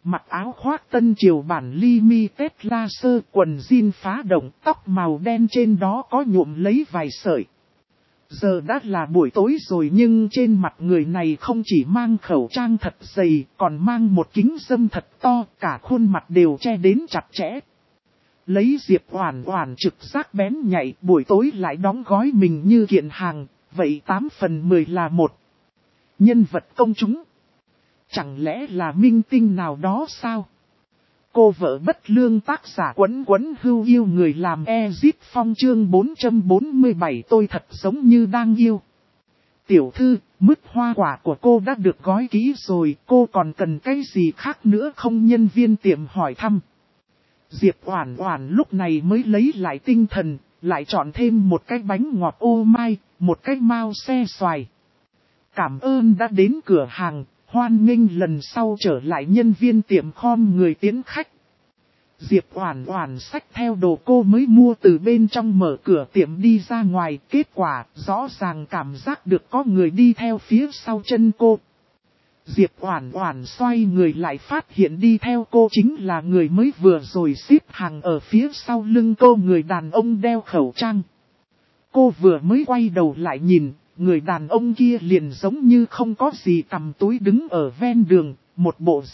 mặc áo khoác tân triều bản limited laser, quần jean phá động, tóc màu đen trên đó có nhuộm lấy vài sợi. Giờ đã là buổi tối rồi nhưng trên mặt người này không chỉ mang khẩu trang thật dày, còn mang một kính râm thật to, cả khuôn mặt đều che đến chặt chẽ. Lấy Diệp Oản Oản trực giác bén nhạy, buổi tối lại đóng gói mình như kiện hàng, vậy 8 phần 10 là một nhân vật công chúng. Chẳng lẽ là minh tinh nào đó sao? Cô vợ bất lương tác giả Quấn Quấn Hưu yêu người làm Ezit Phong chương 447 tôi thật giống như đang yêu. Tiểu thư, mứt hoa quả của cô đã được gói kỹ rồi, cô còn cần cái gì khác nữa không? Nhân viên tiệm hỏi thăm. Diệp Oản Oản lúc này mới lấy lại tinh thần, lại chọn thêm một cái bánh ngọt ô mai, một cái mao xe xoài. Cảm ơn đã đến cửa hàng, hoan nghênh lần sau trở lại. Nhân viên tiệm khom người tiến khách. Diệp Oản Oản xách theo đồ cô mới mua từ bên trong mở cửa tiệm đi ra ngoài, kết quả rõ ràng cảm giác được có người đi theo phía sau chân cô. Diệp Oản Oản xoay người lại phát hiện đi theo cô chính là người mới vừa rồi xếp hàng ở phía sau lưng cô, người đàn ông đeo khẩu trang. Cô vừa mới quay đầu lại nhìn, người đàn ông kia liền giống như không có gì cầm túi đứng ở ven đường, một bộ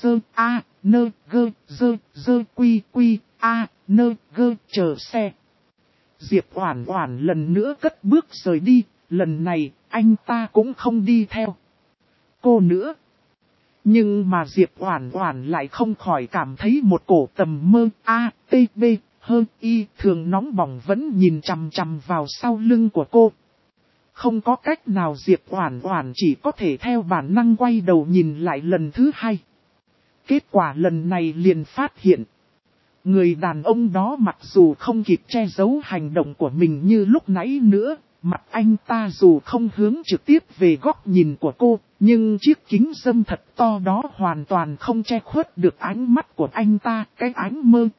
chờ xe. Diệp Oản Oản lần nữa cất bước rời đi, lần này anh ta cũng không đi theo cô nữa. Nhưng mà Diệp Oản Oản lại không khỏi cảm thấy một cổ tầm mơ thường nóng bỏng vẫn nhìn chằm chằm vào sau lưng của cô. Không có cách nào, Diệp Oản Oản chỉ có thể theo bản năng quay đầu nhìn lại lần thứ hai. Kết quả lần này liền phát hiện, người đàn ông đó mặc dù không kịp che giấu hành động của mình như lúc nãy nữa, mặt anh ta dù không hướng trực tiếp về góc nhìn của cô, nhưng chiếc kính râm thật to đó hoàn toàn không che khuất được ánh mắt của anh ta. Cái ánh mơ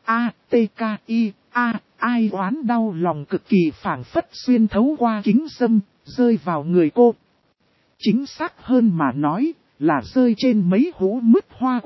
ai oán đau lòng cực kỳ phảng phất xuyên thấu qua kính râm, rơi vào người cô. Chính xác hơn mà nói, là rơi trên mấy hũ mứt hoa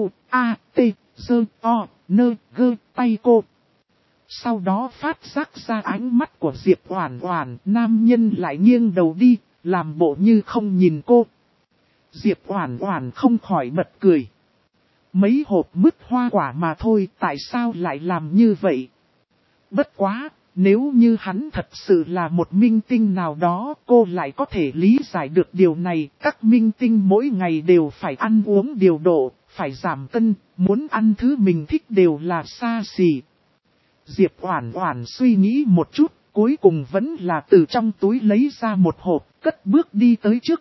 tay cô. Sau đó phát giác ra ánh mắt của Diệp Oản Oản, nam nhân lại nghiêng đầu đi, làm bộ như không nhìn cô. Diệp Oản Oản không khỏi bật cười. Mấy hộp mứt hoa quả mà thôi, tại sao lại làm như vậy? Bất quá, nếu như hắn thật sự là một minh tinh nào đó, cô lại có thể lý giải được điều này. Các minh tinh mỗi ngày đều phải ăn uống điều độ, phải giảm cân, muốn ăn thứ mình thích đều là xa xỉ. Diệp Oản Oản suy nghĩ một chút, cuối cùng vẫn là từ trong túi lấy ra một hộp, cất bước đi tới trước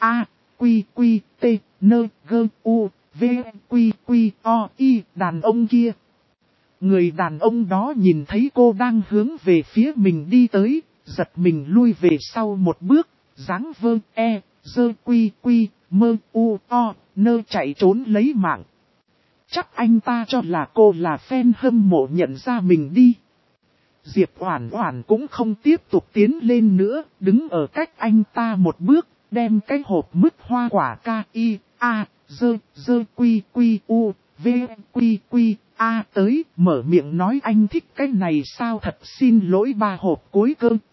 đàn ông kia. Người đàn ông đó nhìn thấy cô đang hướng về phía mình đi tới, giật mình lui về sau một bước, dáng chạy trốn lấy mạng. Chắc anh ta cho là cô là fan hâm mộ nhận ra mình đi. Diệp Oản Oản cũng không tiếp tục tiến lên nữa, đứng ở cách anh ta một bước, đem cái hộp mứt hoa quả tới, mở miệng nói anh thích cái này sao, thật xin lỗi, 3 hộp cuối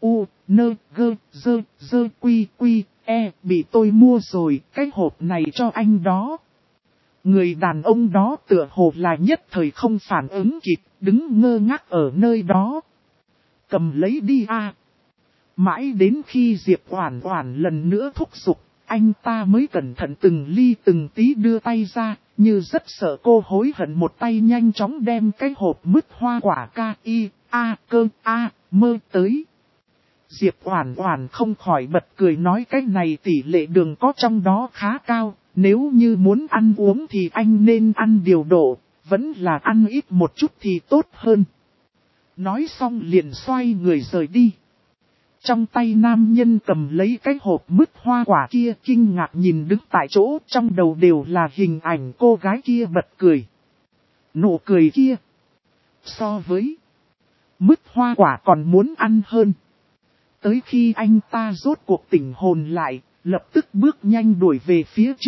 bị tôi mua rồi, cái hộp này cho anh đó. Người đàn ông đó tựa hồ là nhất thời không phản ứng kịp, đứng ngơ ngác ở nơi đó. Cầm lấy đi Mãi đến khi Diệp Oản Oản lần nữa thúc giục, anh ta mới cẩn thận từng ly từng tí đưa tay ra, như rất sợ cô hối hận, một tay nhanh chóng đem cái hộp mứt hoa quả tới. Diệp Oản Oản không khỏi bật cười nói cái này tỷ lệ đường có trong đó khá cao, nếu như muốn ăn uống thì anh nên ăn điều độ, vẫn là ăn ít một chút thì tốt hơn. Nói xong liền xoay người rời đi. Trong tay nam nhân cầm lấy cái hộp mứt hoa quả kia, kinh ngạc nhìn đứng tại chỗ, trong đầu đều là hình ảnh cô gái kia bật cười. Nụ cười kia, so với mứt hoa quả còn muốn ăn hơn. Tới khi anh ta rốt cuộc tỉnh hồn lại, lập tức bước nhanh đuổi về phía trước,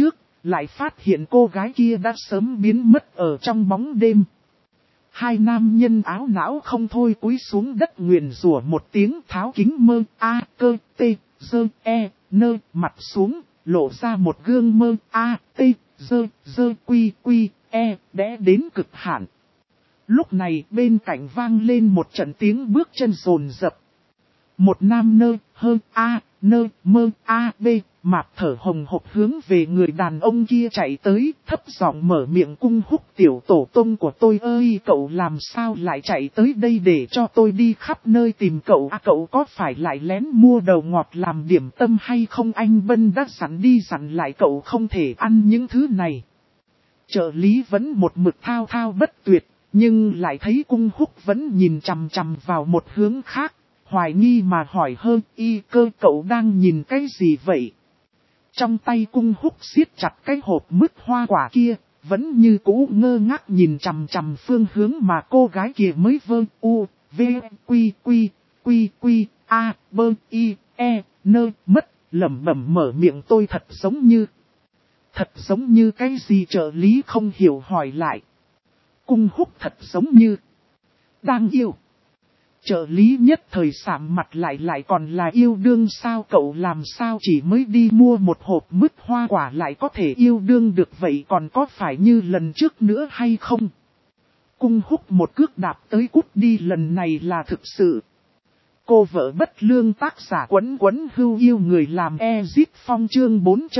lại phát hiện cô gái kia đã sớm biến mất ở trong bóng đêm. Hai nam nhân áo não không thôi cúi xuống đất nguyền rủa một tiếng, tháo kính mơ a cơ tê dơ e nơ mặt xuống, lộ ra một gương mơ a tê dơ dơ quy quy e đẽ đến cực hạn. Lúc này bên cạnh vang lên một trận tiếng bước chân rồn rập. Một nam nơ hơ a nơ mơ a b mạp thở hồng hộc hướng về người đàn ông kia chạy tới, thấp giọng mở miệng: Cung Húc tiểu tổ tông của tôi ơi, cậu làm sao lại chạy tới đây để cho tôi đi khắp nơi tìm cậu à? Cậu có phải lại lén mua đầu ngọt làm điểm tâm hay không? Anh Bân đã dặn đi dặn lại cậu không thể ăn những thứ này. Trợ lý vẫn một mực thao thao bất tuyệt, nhưng lại thấy Cung Húc vẫn nhìn chằm chằm vào một hướng khác, hoài nghi mà hỏi: Hơ y cơ, cậu đang nhìn cái gì vậy? Trong tay Cung Húc siết chặt cái hộp mứt hoa quả kia, vẫn như cũ ngơ ngác nhìn chằm chằm phương hướng mà cô gái kia mới vơ u, v, quy quy, quy quy, a, bơ, i, e, nơ, mất, lẩm bẩm mở miệng: Tôi thật giống như... Thật giống như cái gì? Trợ lý không hiểu hỏi lại. Cung Húc thật giống như... đang yêu. Trợ lý nhất thời sạm mặt lại còn là yêu đương sao? Cậu làm sao chỉ mới đi mua một hộp mứt hoa quả lại có thể yêu đương được vậy, còn có phải như lần trước nữa hay không? Cung Húc một cước đạp tới cút đi, lần này là thực sự. Cô vợ bất lương tác giả Quấn Quấn Hưu yêu người làm Ezit Phong chương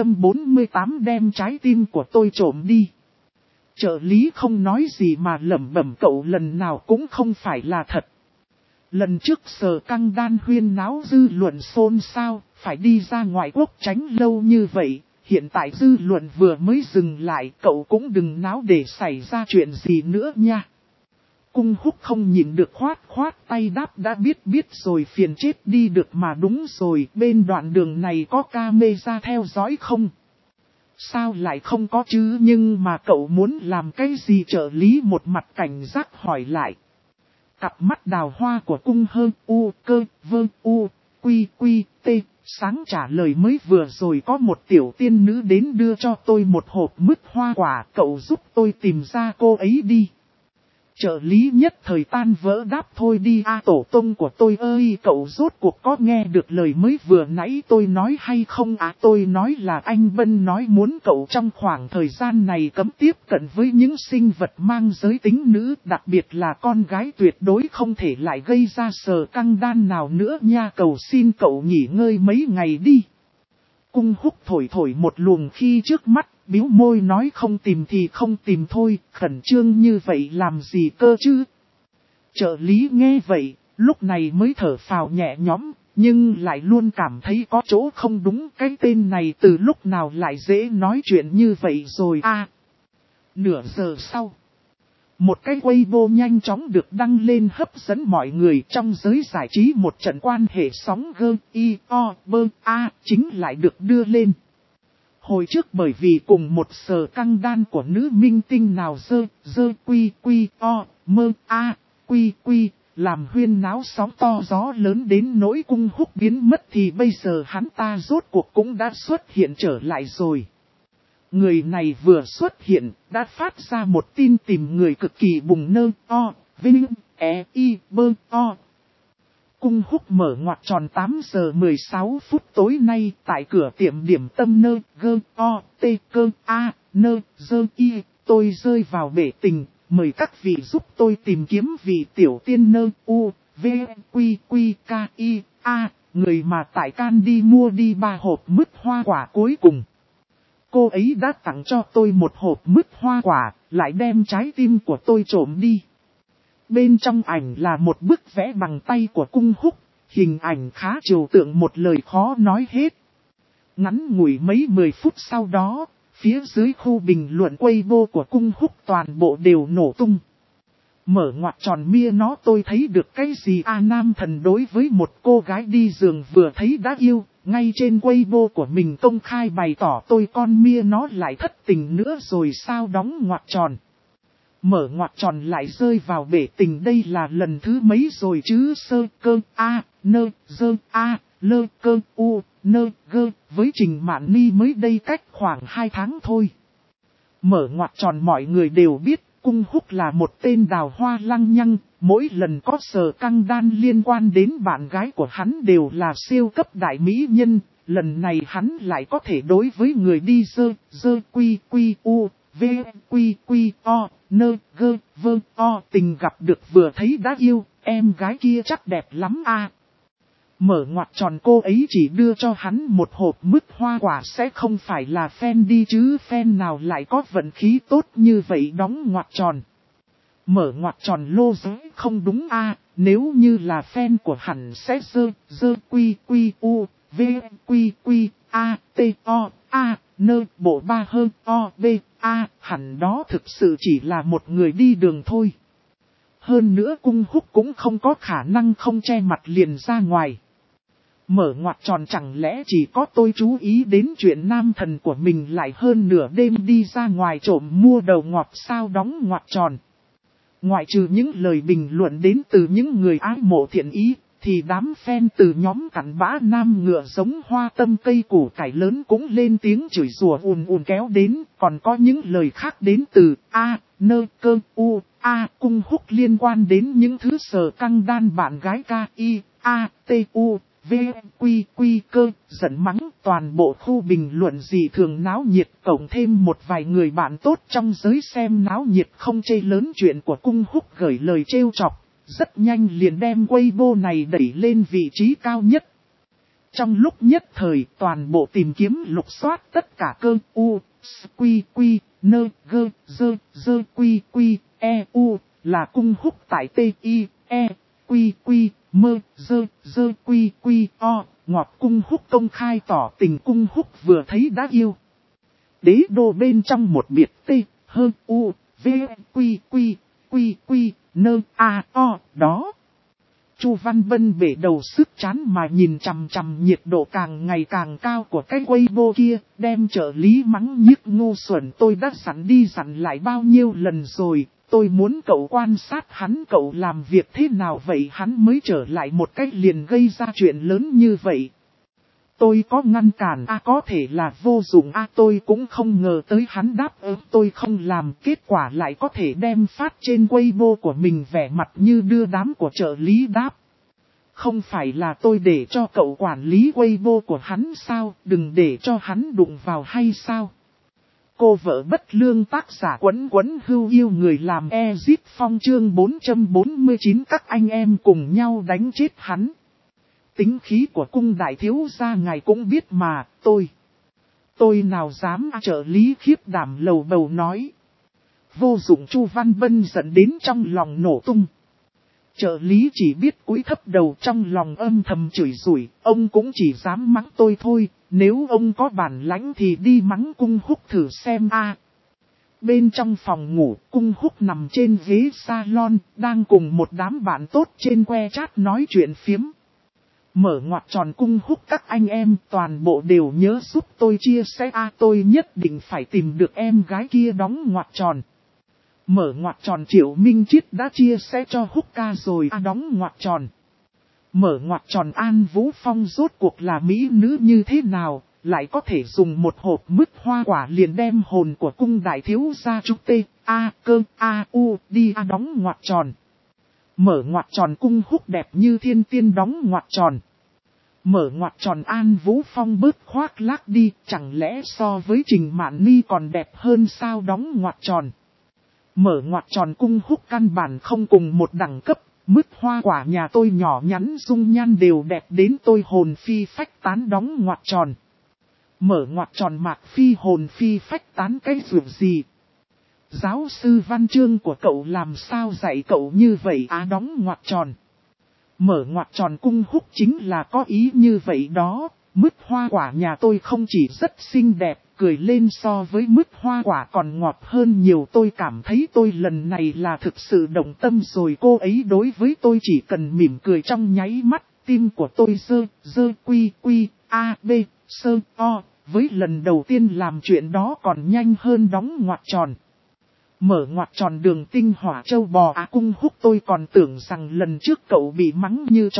448 đem trái tim của tôi trộm đi. Trợ lý không nói gì mà lẩm bẩm: Cậu lần nào cũng không phải là thật. Lần trước Sở Căng Đan huyên náo dư luận xôn xao, phải đi ra ngoại quốc tránh lâu như vậy, hiện tại dư luận vừa mới dừng lại, cậu cũng đừng náo để xảy ra chuyện gì nữa nha. Cung Húc không nhịn được khoát tay đáp: đã biết rồi, phiền chết đi được mà. Đúng rồi, bên đoạn đường này có camera theo dõi không? Sao lại không có chứ? Nhưng mà cậu muốn làm cái gì? Trợ lý một mặt cảnh giác hỏi lại. Cặp mắt đào hoa của Cung Hơ u cơ vơ u quy quy tê sáng trả lời: mới vừa rồi có một tiểu tiên nữ đến đưa cho tôi một hộp mứt hoa quả, cậu giúp tôi tìm ra cô ấy đi. Trợ lý nhất thời tan vỡ đáp: thôi đi a, tổ tông của tôi ơi, cậu rốt cuộc có nghe được lời mới vừa nãy tôi nói hay không à? Tôi nói là anh Bân nói muốn cậu trong khoảng thời gian này cấm tiếp cận với những sinh vật mang giới tính nữ, đặc biệt là con gái, tuyệt đối không thể lại gây ra Sở Căng Đan nào nữa nha. Cầu xin cậu nghỉ ngơi mấy ngày đi. Cung Húc thổi một luồng khí trước mắt, bĩu môi nói: không tìm thì không tìm thôi, khẩn trương như vậy làm gì cơ chứ? Trợ lý nghe vậy, lúc này mới thở phào nhẹ nhõm, nhưng lại luôn cảm thấy có chỗ không đúng. Cái tên này từ lúc nào lại dễ nói chuyện như vậy rồi à? Nửa giờ sau, một cái Weibo nhanh chóng được đăng lên hấp dẫn mọi người trong giới giải trí. Một trận quan hệ sóng GIO-BA chính lại được đưa lên. Hồi trước bởi vì cùng một Sở Căng Đan của nữ minh tinh nào quy làm huyên náo sóng to gió lớn đến nỗi Cung Húc biến mất, thì bây giờ hắn ta rốt cuộc cũng đã xuất hiện trở lại rồi. Người này vừa xuất hiện, đã phát ra một tin tìm người cực kỳ bùng nơ Cung Húc mở ngoặc tròn 8 giờ 16 phút tối nay tại cửa tiệm điểm tâm tôi rơi vào bể tình, mời các vị giúp tôi tìm kiếm vị tiểu tiên người mà tại Can đi mua đi 3 hộp mứt hoa quả cuối cùng. Cô ấy đã tặng cho tôi một hộp mứt hoa quả, lại đem trái tim của tôi trộm đi. Bên trong ảnh là một bức vẽ bằng tay của Cung Húc, hình ảnh khá trừu tượng, một lời khó nói hết. Ngắn ngủi mấy 10 phút sau đó, phía dưới khu bình luận Weibo của Cung Húc toàn bộ đều nổ tung. Mở ngoặc tròn mia nó tôi thấy được cái gì à? Nam thần đối với một cô gái đi giường vừa thấy đã yêu, ngay trên Weibo của mình công khai bày tỏ tôi con mia nó lại thất tình nữa rồi sao? Đóng ngoặc tròn. Mở ngoặc tròn lại rơi vào bể tình, đây là lần thứ mấy rồi chứ? lơ cơ u nơ gơ với Trình Mạn Ni mới đây cách khoảng 2 tháng thôi. Mở ngoặc tròn mọi người đều biết Cung Húc là một tên đào hoa lăng nhăng, mỗi lần có sờ căng đan liên quan đến bạn gái của hắn đều là siêu cấp đại mỹ nhân, lần này hắn lại có thể đối với người đi dơ quy quy u, v quy quy o, nơ gơ vơ o tình gặp được vừa thấy đã yêu, em gái kia chắc đẹp lắm a. Mở ngoặc tròn cô ấy chỉ đưa cho hắn một hộp mứt hoa quả sẽ không phải là fan đi chứ, fan nào lại có vận khí tốt như vậy, đóng ngoặc tròn. Mở ngoặc tròn lô giới không đúng a, nếu như là fan của hẳn sẽ dơ quy quy u, v quy quy a, t o a, nơ bộ ba hơn o b a, hẳn đó thực sự chỉ là một người đi đường thôi. Hơn nữa Cung Húc cũng không có khả năng không che mặt liền ra ngoài. Mở ngoặc tròn chẳng lẽ chỉ có tôi chú ý đến chuyện nam thần của mình lại hơn nửa đêm đi ra ngoài trộm mua đầu ngọt sao, đóng ngoặc tròn. Ngoại trừ những lời bình luận đến từ những người ái mộ thiện ý, thì đám fan từ nhóm cặn bã nam ngựa giống hoa tâm cây củ cải lớn cũng lên tiếng chửi rủa ùn kéo đến, còn có những lời khác đến từ A, nơ cơ u, A Cung Húc liên quan đến những thứ sờ căng đan bạn gái K, I, A, T, U. V, quy cơ, giận mắng, toàn bộ khu bình luận dị thường náo nhiệt, cộng thêm một vài người bạn tốt trong giới xem náo nhiệt không chê lớn chuyện của Cung Húc gửi lời trêu chọc, rất nhanh liền đem Weibo này đẩy lên vị trí cao nhất. Trong lúc nhất thời, toàn bộ tìm kiếm lục soát tất cả cơ u, quy, nơ, gơ, dơ quy, e u, là Cung Húc tại t, i, e, quy, mơ, dơ quy o, ngọt. Cung Húc công khai tỏ tình, Cung Húc vừa thấy đã yêu. Đế đô bên trong một biệt t, hơn u, v, quy, nơ, a, o, đó. Chu Văn Bân bể đầu sức chán mà nhìn chằm chằm nhiệt độ càng ngày càng cao của cái Weibo kia, đem trợ lý mắng nhiếc ngu xuẩn. Tôi đã dặn đi dặn lại bao nhiêu lần rồi, tôi muốn cậu quan sát hắn, cậu làm việc thế nào vậy hắn mới trở lại một cách liền gây ra chuyện lớn như vậy. Tôi có ngăn cản có thể là vô dụng tôi cũng không ngờ tới hắn đáp ứng tôi không làm, kết quả lại có thể đem phát trên Weibo của mình vẻ mặt như đưa đám của trợ lý đáp. Không phải là tôi để cho cậu quản lý Weibo của hắn sao, đừng để cho hắn đụng vào hay sao? Cô vợ bất lương tác giả Quấn hưu yêu người làm Ezip Phong chương 449 các anh em cùng nhau đánh chết hắn. Tính khí của cung đại thiếu gia ngài cũng biết mà, tôi nào dám trợ lý khiếp đảm lầu bầu nói. Vô dụng. Chu Văn Bân giận đến trong lòng nổ tung. Trợ lý chỉ biết cúi thấp đầu trong lòng âm thầm chửi rủi, ông cũng chỉ dám mắng tôi thôi, nếu ông có bản lãnh thì đi mắng Cung Húc thử xem Bên trong phòng ngủ, Cung Húc nằm trên ghế salon, đang cùng một đám bạn tốt trên que chat nói chuyện phiếm. Mở ngoặc tròn Cung Húc các anh em toàn bộ đều nhớ giúp tôi chia sẻ tôi nhất định phải tìm được em gái kia, đóng ngoặc tròn. Mở ngoặc tròn Triệu Minh Chiết đã chia sẻ cho Húc ca rồi đóng ngoặc tròn. Mở ngoặc tròn An Vũ Phong rốt cuộc là mỹ nữ như thế nào, lại có thể dùng một hộp mứt hoa quả liền đem hồn của cung đại thiếu gia trúc tê, cơ, u, đi đóng ngoặc tròn. Mở ngoặc tròn Cung Húc đẹp như thiên tiên, đóng ngoặc tròn. Mở ngoặc tròn An Vũ Phong bớt khoác lác đi, chẳng lẽ so với Trình Mạn Ni còn đẹp hơn sao, đóng ngoặc tròn. Mở ngoặc tròn Cung Húc căn bản không cùng một đẳng cấp, mứt hoa quả nhà tôi nhỏ nhắn dung nhan đều đẹp đến tôi hồn phi phách tán, đóng ngoặc tròn. Mở ngoặc tròn Mạc Phi hồn phi phách tán cái ruột gì. Giáo sư văn chương của cậu làm sao dạy cậu như vậy đóng ngoặc tròn. Mở ngoặc tròn Cung Húc chính là có ý như vậy đó, mứt hoa quả nhà tôi không chỉ rất xinh đẹp, cười lên so với mứt hoa quả còn ngọt hơn nhiều. Tôi cảm thấy tôi lần này là thực sự động tâm rồi, cô ấy đối với tôi chỉ cần mỉm cười trong nháy mắt, tim của tôi dơ quy, a, b, sơ, o, với lần đầu tiên làm chuyện đó còn nhanh hơn, đóng ngoặc tròn. Mở ngoặc tròn Đường Tinh Hỏa Châu Bò Cung Húc tôi còn tưởng rằng lần trước cậu bị mắng như chó,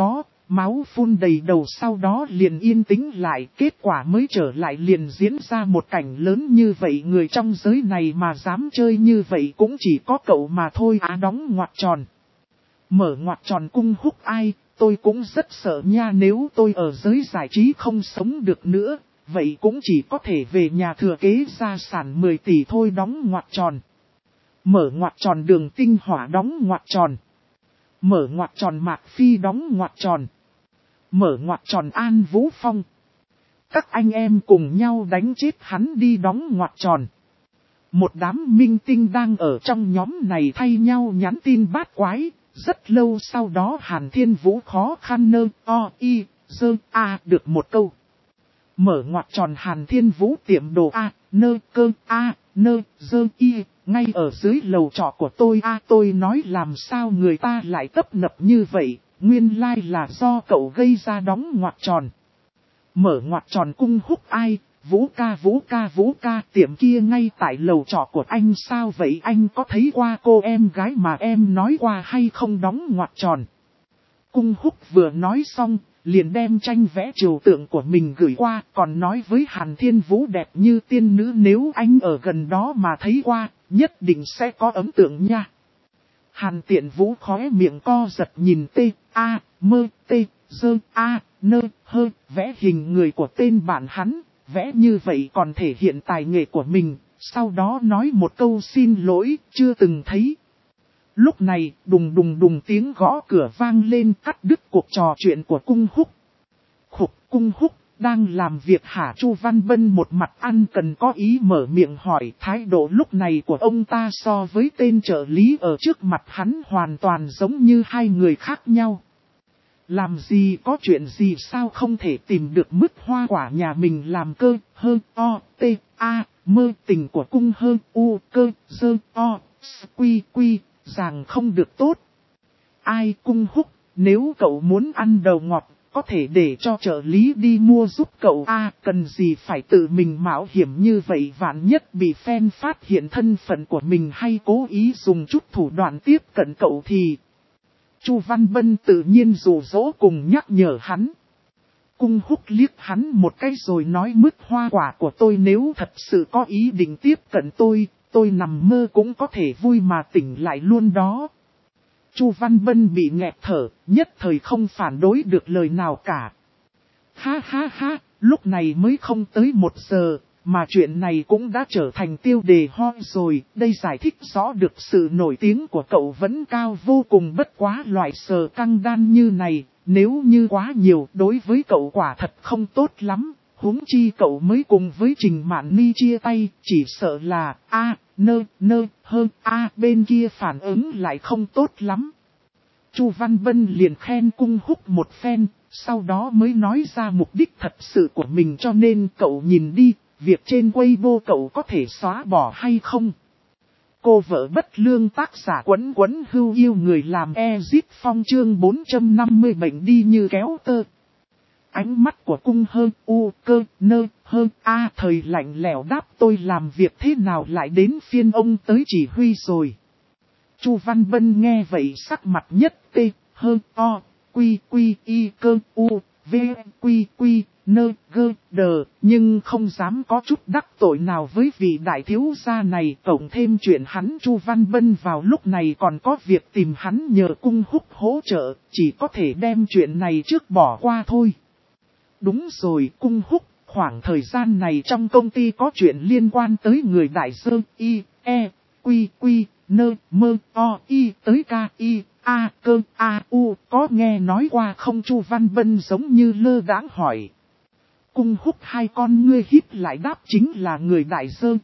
máu phun đầy đầu sau đó liền yên tĩnh lại, kết quả mới trở lại liền diễn ra một cảnh lớn như vậy. Người trong giới này mà dám chơi như vậy cũng chỉ có cậu mà thôi. Đóng ngoặc tròn. Mở ngoặc tròn Cung Húc ai, tôi cũng rất sợ nha, nếu tôi ở giới giải trí không sống được nữa, vậy cũng chỉ có thể về nhà thừa kế gia sản 10 tỷ thôi. Đóng ngoặc tròn. Mở ngoặc tròn Đường Tinh Hỏa. Đóng ngoặc tròn. Mở ngoặc tròn Mạc Phi. Đóng ngoặc tròn. Mở ngoặc tròn An Vũ Phong. Các anh em cùng nhau đánh chết hắn đi. Đóng ngoặc tròn. Một đám minh tinh đang ở trong nhóm này thay nhau nhắn tin bát quái. Rất lâu sau đó Hàn Thiên Vũ khó khăn được một câu. Mở ngoặc tròn Hàn Thiên Vũ tiệm đồ ngay ở dưới lầu trọ của tôi. Tôi nói làm sao người ta lại tấp nập như vậy, nguyên lai là do cậu gây ra. Đóng ngoặc tròn. Mở ngoặc tròn Cung Húc ai, Vũ ca tiệm kia ngay tại lầu trọ của anh sao vậy, anh có thấy qua cô em gái mà em nói qua hay không? Đóng ngoặc tròn. Cung Húc vừa nói xong, liền đem tranh vẽ trừu tượng của mình gửi qua, còn nói với Hàn Thiên Vũ đẹp như tiên nữ, nếu anh ở gần đó mà thấy qua, nhất định sẽ có ấn tượng nha. Hàn Tiện Vũ khóe miệng co giật nhìn vẽ hình người của tên bạn hắn, vẽ như vậy còn thể hiện tài nghệ của mình, sau đó nói một câu xin lỗi, chưa từng thấy. Lúc này, đùng tiếng gõ cửa vang lên cắt đứt cuộc trò chuyện của Cung Húc. Cung Húc, đang làm việc hả? Chu Văn Bân một mặt ăn cần có ý mở miệng hỏi. Thái độ lúc này của ông ta so với tên trợ lý ở trước mặt hắn hoàn toàn giống như hai người khác nhau. Làm gì có chuyện gì sao không thể tìm được mứt hoa quả nhà mình làm cơ mơ tình của cung rằng không được tốt. Ai Cung Húc, nếu cậu muốn ăn đầu ngọt, có thể để cho trợ lý đi mua giúp cậu cần gì phải tự mình mạo hiểm như vậy, vạn nhất bị fan phát hiện thân phận của mình hay cố ý dùng chút thủ đoạn tiếp cận cậu thì... Chu Văn Bân tự nhiên dụ dỗ cùng nhắc nhở hắn. Cung Húc liếc hắn một cái rồi nói mứt hoa quả của tôi nếu thật sự có ý định tiếp cận tôi nằm mơ cũng có thể vui mà tỉnh lại luôn đó. Chu Văn Bân bị nghẹt thở, nhất thời không phản đối được lời nào cả. Ha, lúc này mới không tới 1 giờ, mà chuyện này cũng đã trở thành tiêu đề hot rồi. Đây giải thích rõ được sự nổi tiếng của cậu vẫn cao vô cùng, bất quá loại sờ căng đan như này, nếu như quá nhiều đối với cậu quả thật không tốt lắm. Huống chi cậu mới cùng với Trình Mạn Ni chia tay, chỉ sợ là bên kia phản ứng lại không tốt lắm. Chu Văn Bân liền khen Cung Húc một phen, sau đó mới nói ra mục đích thật sự của mình, cho nên cậu nhìn đi, việc trên Weibo cậu có thể xóa bỏ hay không? Cô vợ bất lương tác giả Quấn Hưu yêu người làm Ezit Phong chương 450 bệnh đi như kéo tơ. Ánh mắt của Cung thời lạnh lẽo đáp tôi làm việc thế nào lại đến phiên ông tới chỉ huy rồi. Chu Văn Bân nghe vậy sắc mặt nhất nhưng không dám có chút đắc tội nào với vị đại thiếu gia này, cộng thêm chuyện hắn Chu Văn Bân vào lúc này còn có việc tìm hắn nhờ Cung Húc hỗ trợ, chỉ có thể đem chuyện này trước bỏ qua thôi. Đúng rồi Cung Húc, khoảng thời gian này trong công ty có chuyện liên quan tới người đại dơ tới có nghe nói qua không? Chu Văn Bân giống như lơ đãng hỏi. Cung Húc hai con ngươi híp lại đáp chính là người đại dơ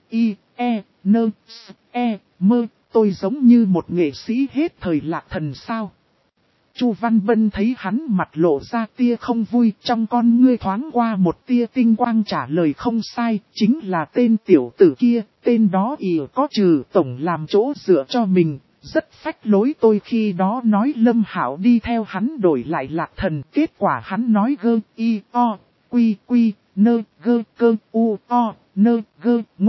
tôi giống như một nghệ sĩ hết thời Lạc Thần sao? Chu Văn Bân thấy hắn mặt lộ ra tia không vui, trong con ngươi thoáng qua một tia tinh quang trả lời không sai, chính là tên tiểu tử kia, tên đó có trừ tổng làm chỗ dựa cho mình, rất phách lối. Tôi khi đó nói Lâm Hạo đi theo hắn đổi lại Lạc Thần, kết quả hắn nói ngôn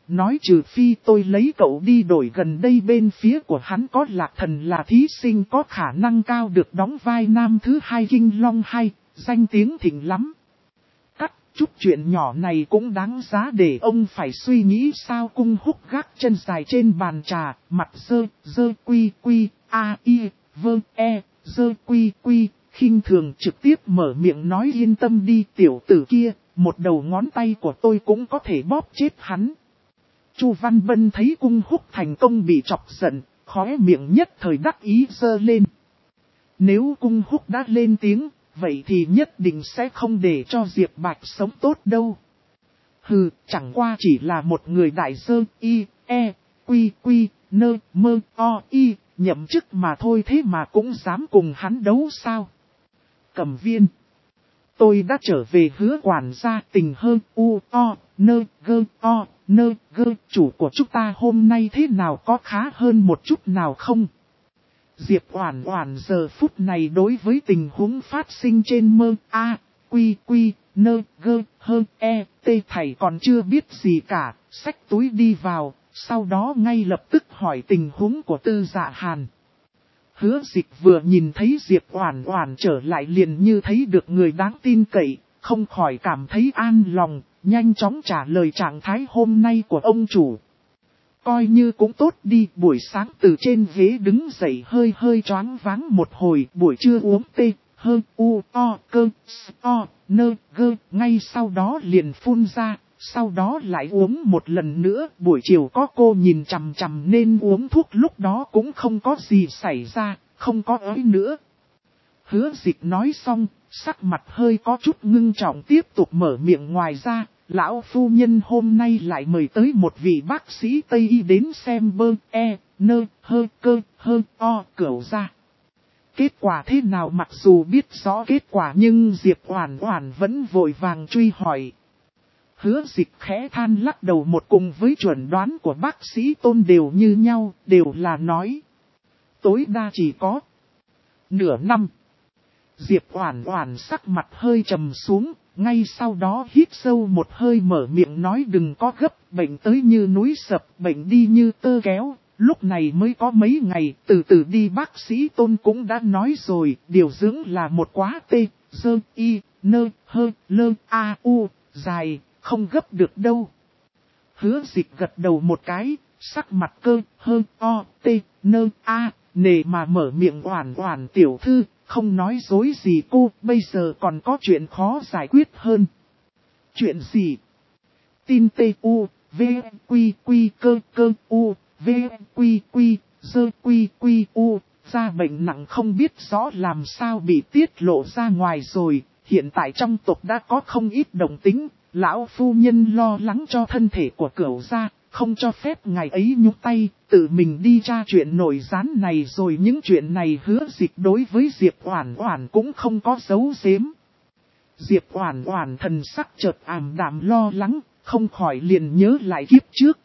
nói trừ phi tôi lấy cậu đi đổi, gần đây bên phía của hắn có Lạc Thần là thí sinh có khả năng cao được đóng vai nam thứ 2 Kinh Long 2, danh tiếng thịnh lắm. Cắt, chút chuyện nhỏ này cũng đáng giá để ông phải suy nghĩ sao. Cung Húc gác chân dài trên bàn trà, mặt dơ quy quy, a i, vơ e, dơ quy quy, khinh thường trực tiếp mở miệng nói yên tâm đi tiểu tử kia, một đầu ngón tay của tôi cũng có thể bóp chết hắn. Chu Văn Bân thấy Cung Húc thành công bị chọc giận, khóe miệng nhất thời đắc ý giơ lên. Nếu Cung Húc đã lên tiếng, vậy thì nhất định sẽ không để cho Diệp Bạch sống tốt đâu. Hừ, chẳng qua chỉ là một người đại dơ y, e, quy quy, nơ, mơ, o, y, nhậm chức mà thôi, thế mà cũng dám cùng hắn đấu sao? Cẩm Viên. Tôi đã trở về Hứa quản gia, tình hơn u, o, nơ, gơ, chủ của chúng ta hôm nay thế nào, có khá hơn một chút nào không? Diệp Oản Oản giờ phút này đối với tình huống phát sinh trên mơ, a, quy quy, nơ, gơ, tê thầy còn chưa biết gì cả, xách túi đi vào, sau đó ngay lập tức hỏi tình huống của Tư Dạ Hàn. Hứa Dịch vừa nhìn thấy Diệp Oản Oản trở lại liền như thấy được người đáng tin cậy, không khỏi cảm thấy an lòng, nhanh chóng trả lời trạng thái hôm nay của ông chủ. Coi như cũng tốt đi, buổi sáng từ trên ghế đứng dậy hơi choáng váng một hồi, buổi trưa uống tê, ngay sau đó liền phun ra, sau đó lại uống một lần nữa, buổi chiều có cô nhìn chằm chằm nên uống thuốc lúc đó cũng không có gì xảy ra, không có ói nữa. Hứa Dịch nói xong, sắc mặt hơi có chút ngưng trọng tiếp tục mở miệng, ngoài ra, lão phu nhân hôm nay lại mời tới một vị bác sĩ Tây Y đến xem bơ, Cửu gia. Kết quả thế nào mặc dù biết rõ kết quả nhưng Diệp Oản Oản vẫn vội vàng truy hỏi. Hứa Dịch khẽ than lắc đầu, một cùng với chuẩn đoán của bác sĩ Tôn đều như nhau, đều là nói tối đa chỉ có nửa năm. Diệp Oản Oản sắc mặt hơi trầm xuống, ngay sau đó hít sâu một hơi mở miệng nói đừng có gấp, bệnh tới như núi sập, bệnh đi như tơ kéo, lúc này mới có mấy ngày, từ từ đi. Bác sĩ Tôn cũng đã nói rồi, điều dưỡng là một quá tê, dơ, y, nơ, hơ, lơ, a, u, dài, không gấp được đâu. Hứa Dịch gật đầu một cái, sắc mặt cơ, hơ, o, tê, nơ, a, nề mà mở miệng Oản Oản tiểu thư. Không nói dối gì cô, bây giờ còn có chuyện khó giải quyết hơn. Chuyện gì? Tin T.U. V. Quy Quy cơ U. V. Quy Quy dơ Quy Quy U. Ra bệnh nặng không biết rõ làm sao bị tiết lộ ra ngoài rồi. Hiện tại trong tộc đã có không ít động tính. Lão phu nhân lo lắng cho thân thể của Cửu gia, không cho phép ngài ấy nhúc tay, tự mình đi tra chuyện nổi gián này rồi. Những chuyện này Hứa Dịch đối với Diệp Oản Oản cũng không có giấu giếm. Diệp Oản Oản thần sắc chợt ảm đạm lo lắng, không khỏi liền nhớ lại kiếp trước.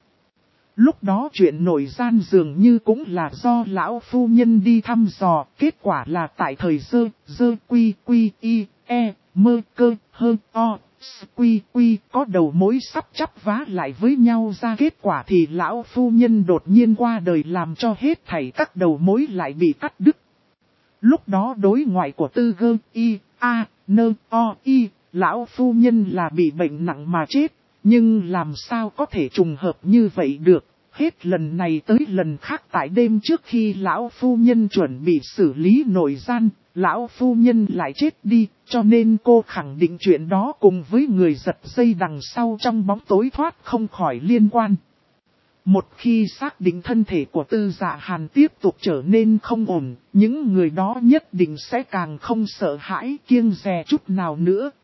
Lúc đó chuyện nổi gian dường như cũng là do lão phu nhân đi thăm dò, kết quả là tại thời dơ quy quy y, e, mơ cơ, hơ, o. Quy quy có đầu mối sắp chắp vá lại với nhau ra, kết quả thì lão phu nhân đột nhiên qua đời làm cho hết thảy các đầu mối lại bị cắt đứt. Lúc đó đối ngoại của Tư Gơ y, a, nơ, o, y, lão phu nhân là bị bệnh nặng mà chết, nhưng làm sao có thể trùng hợp như vậy được. Hết lần này tới lần khác tại đêm trước khi lão phu nhân chuẩn bị xử lý nội gian, lão phu nhân lại chết đi, cho nên cô khẳng định chuyện đó cùng với người giật dây đằng sau trong bóng tối thoát không khỏi liên quan. Một khi xác định thân thể của Tư Dạ Hàn tiếp tục trở nên không ổn, những người đó nhất định sẽ càng không sợ hãi kiêng dè chút nào nữa.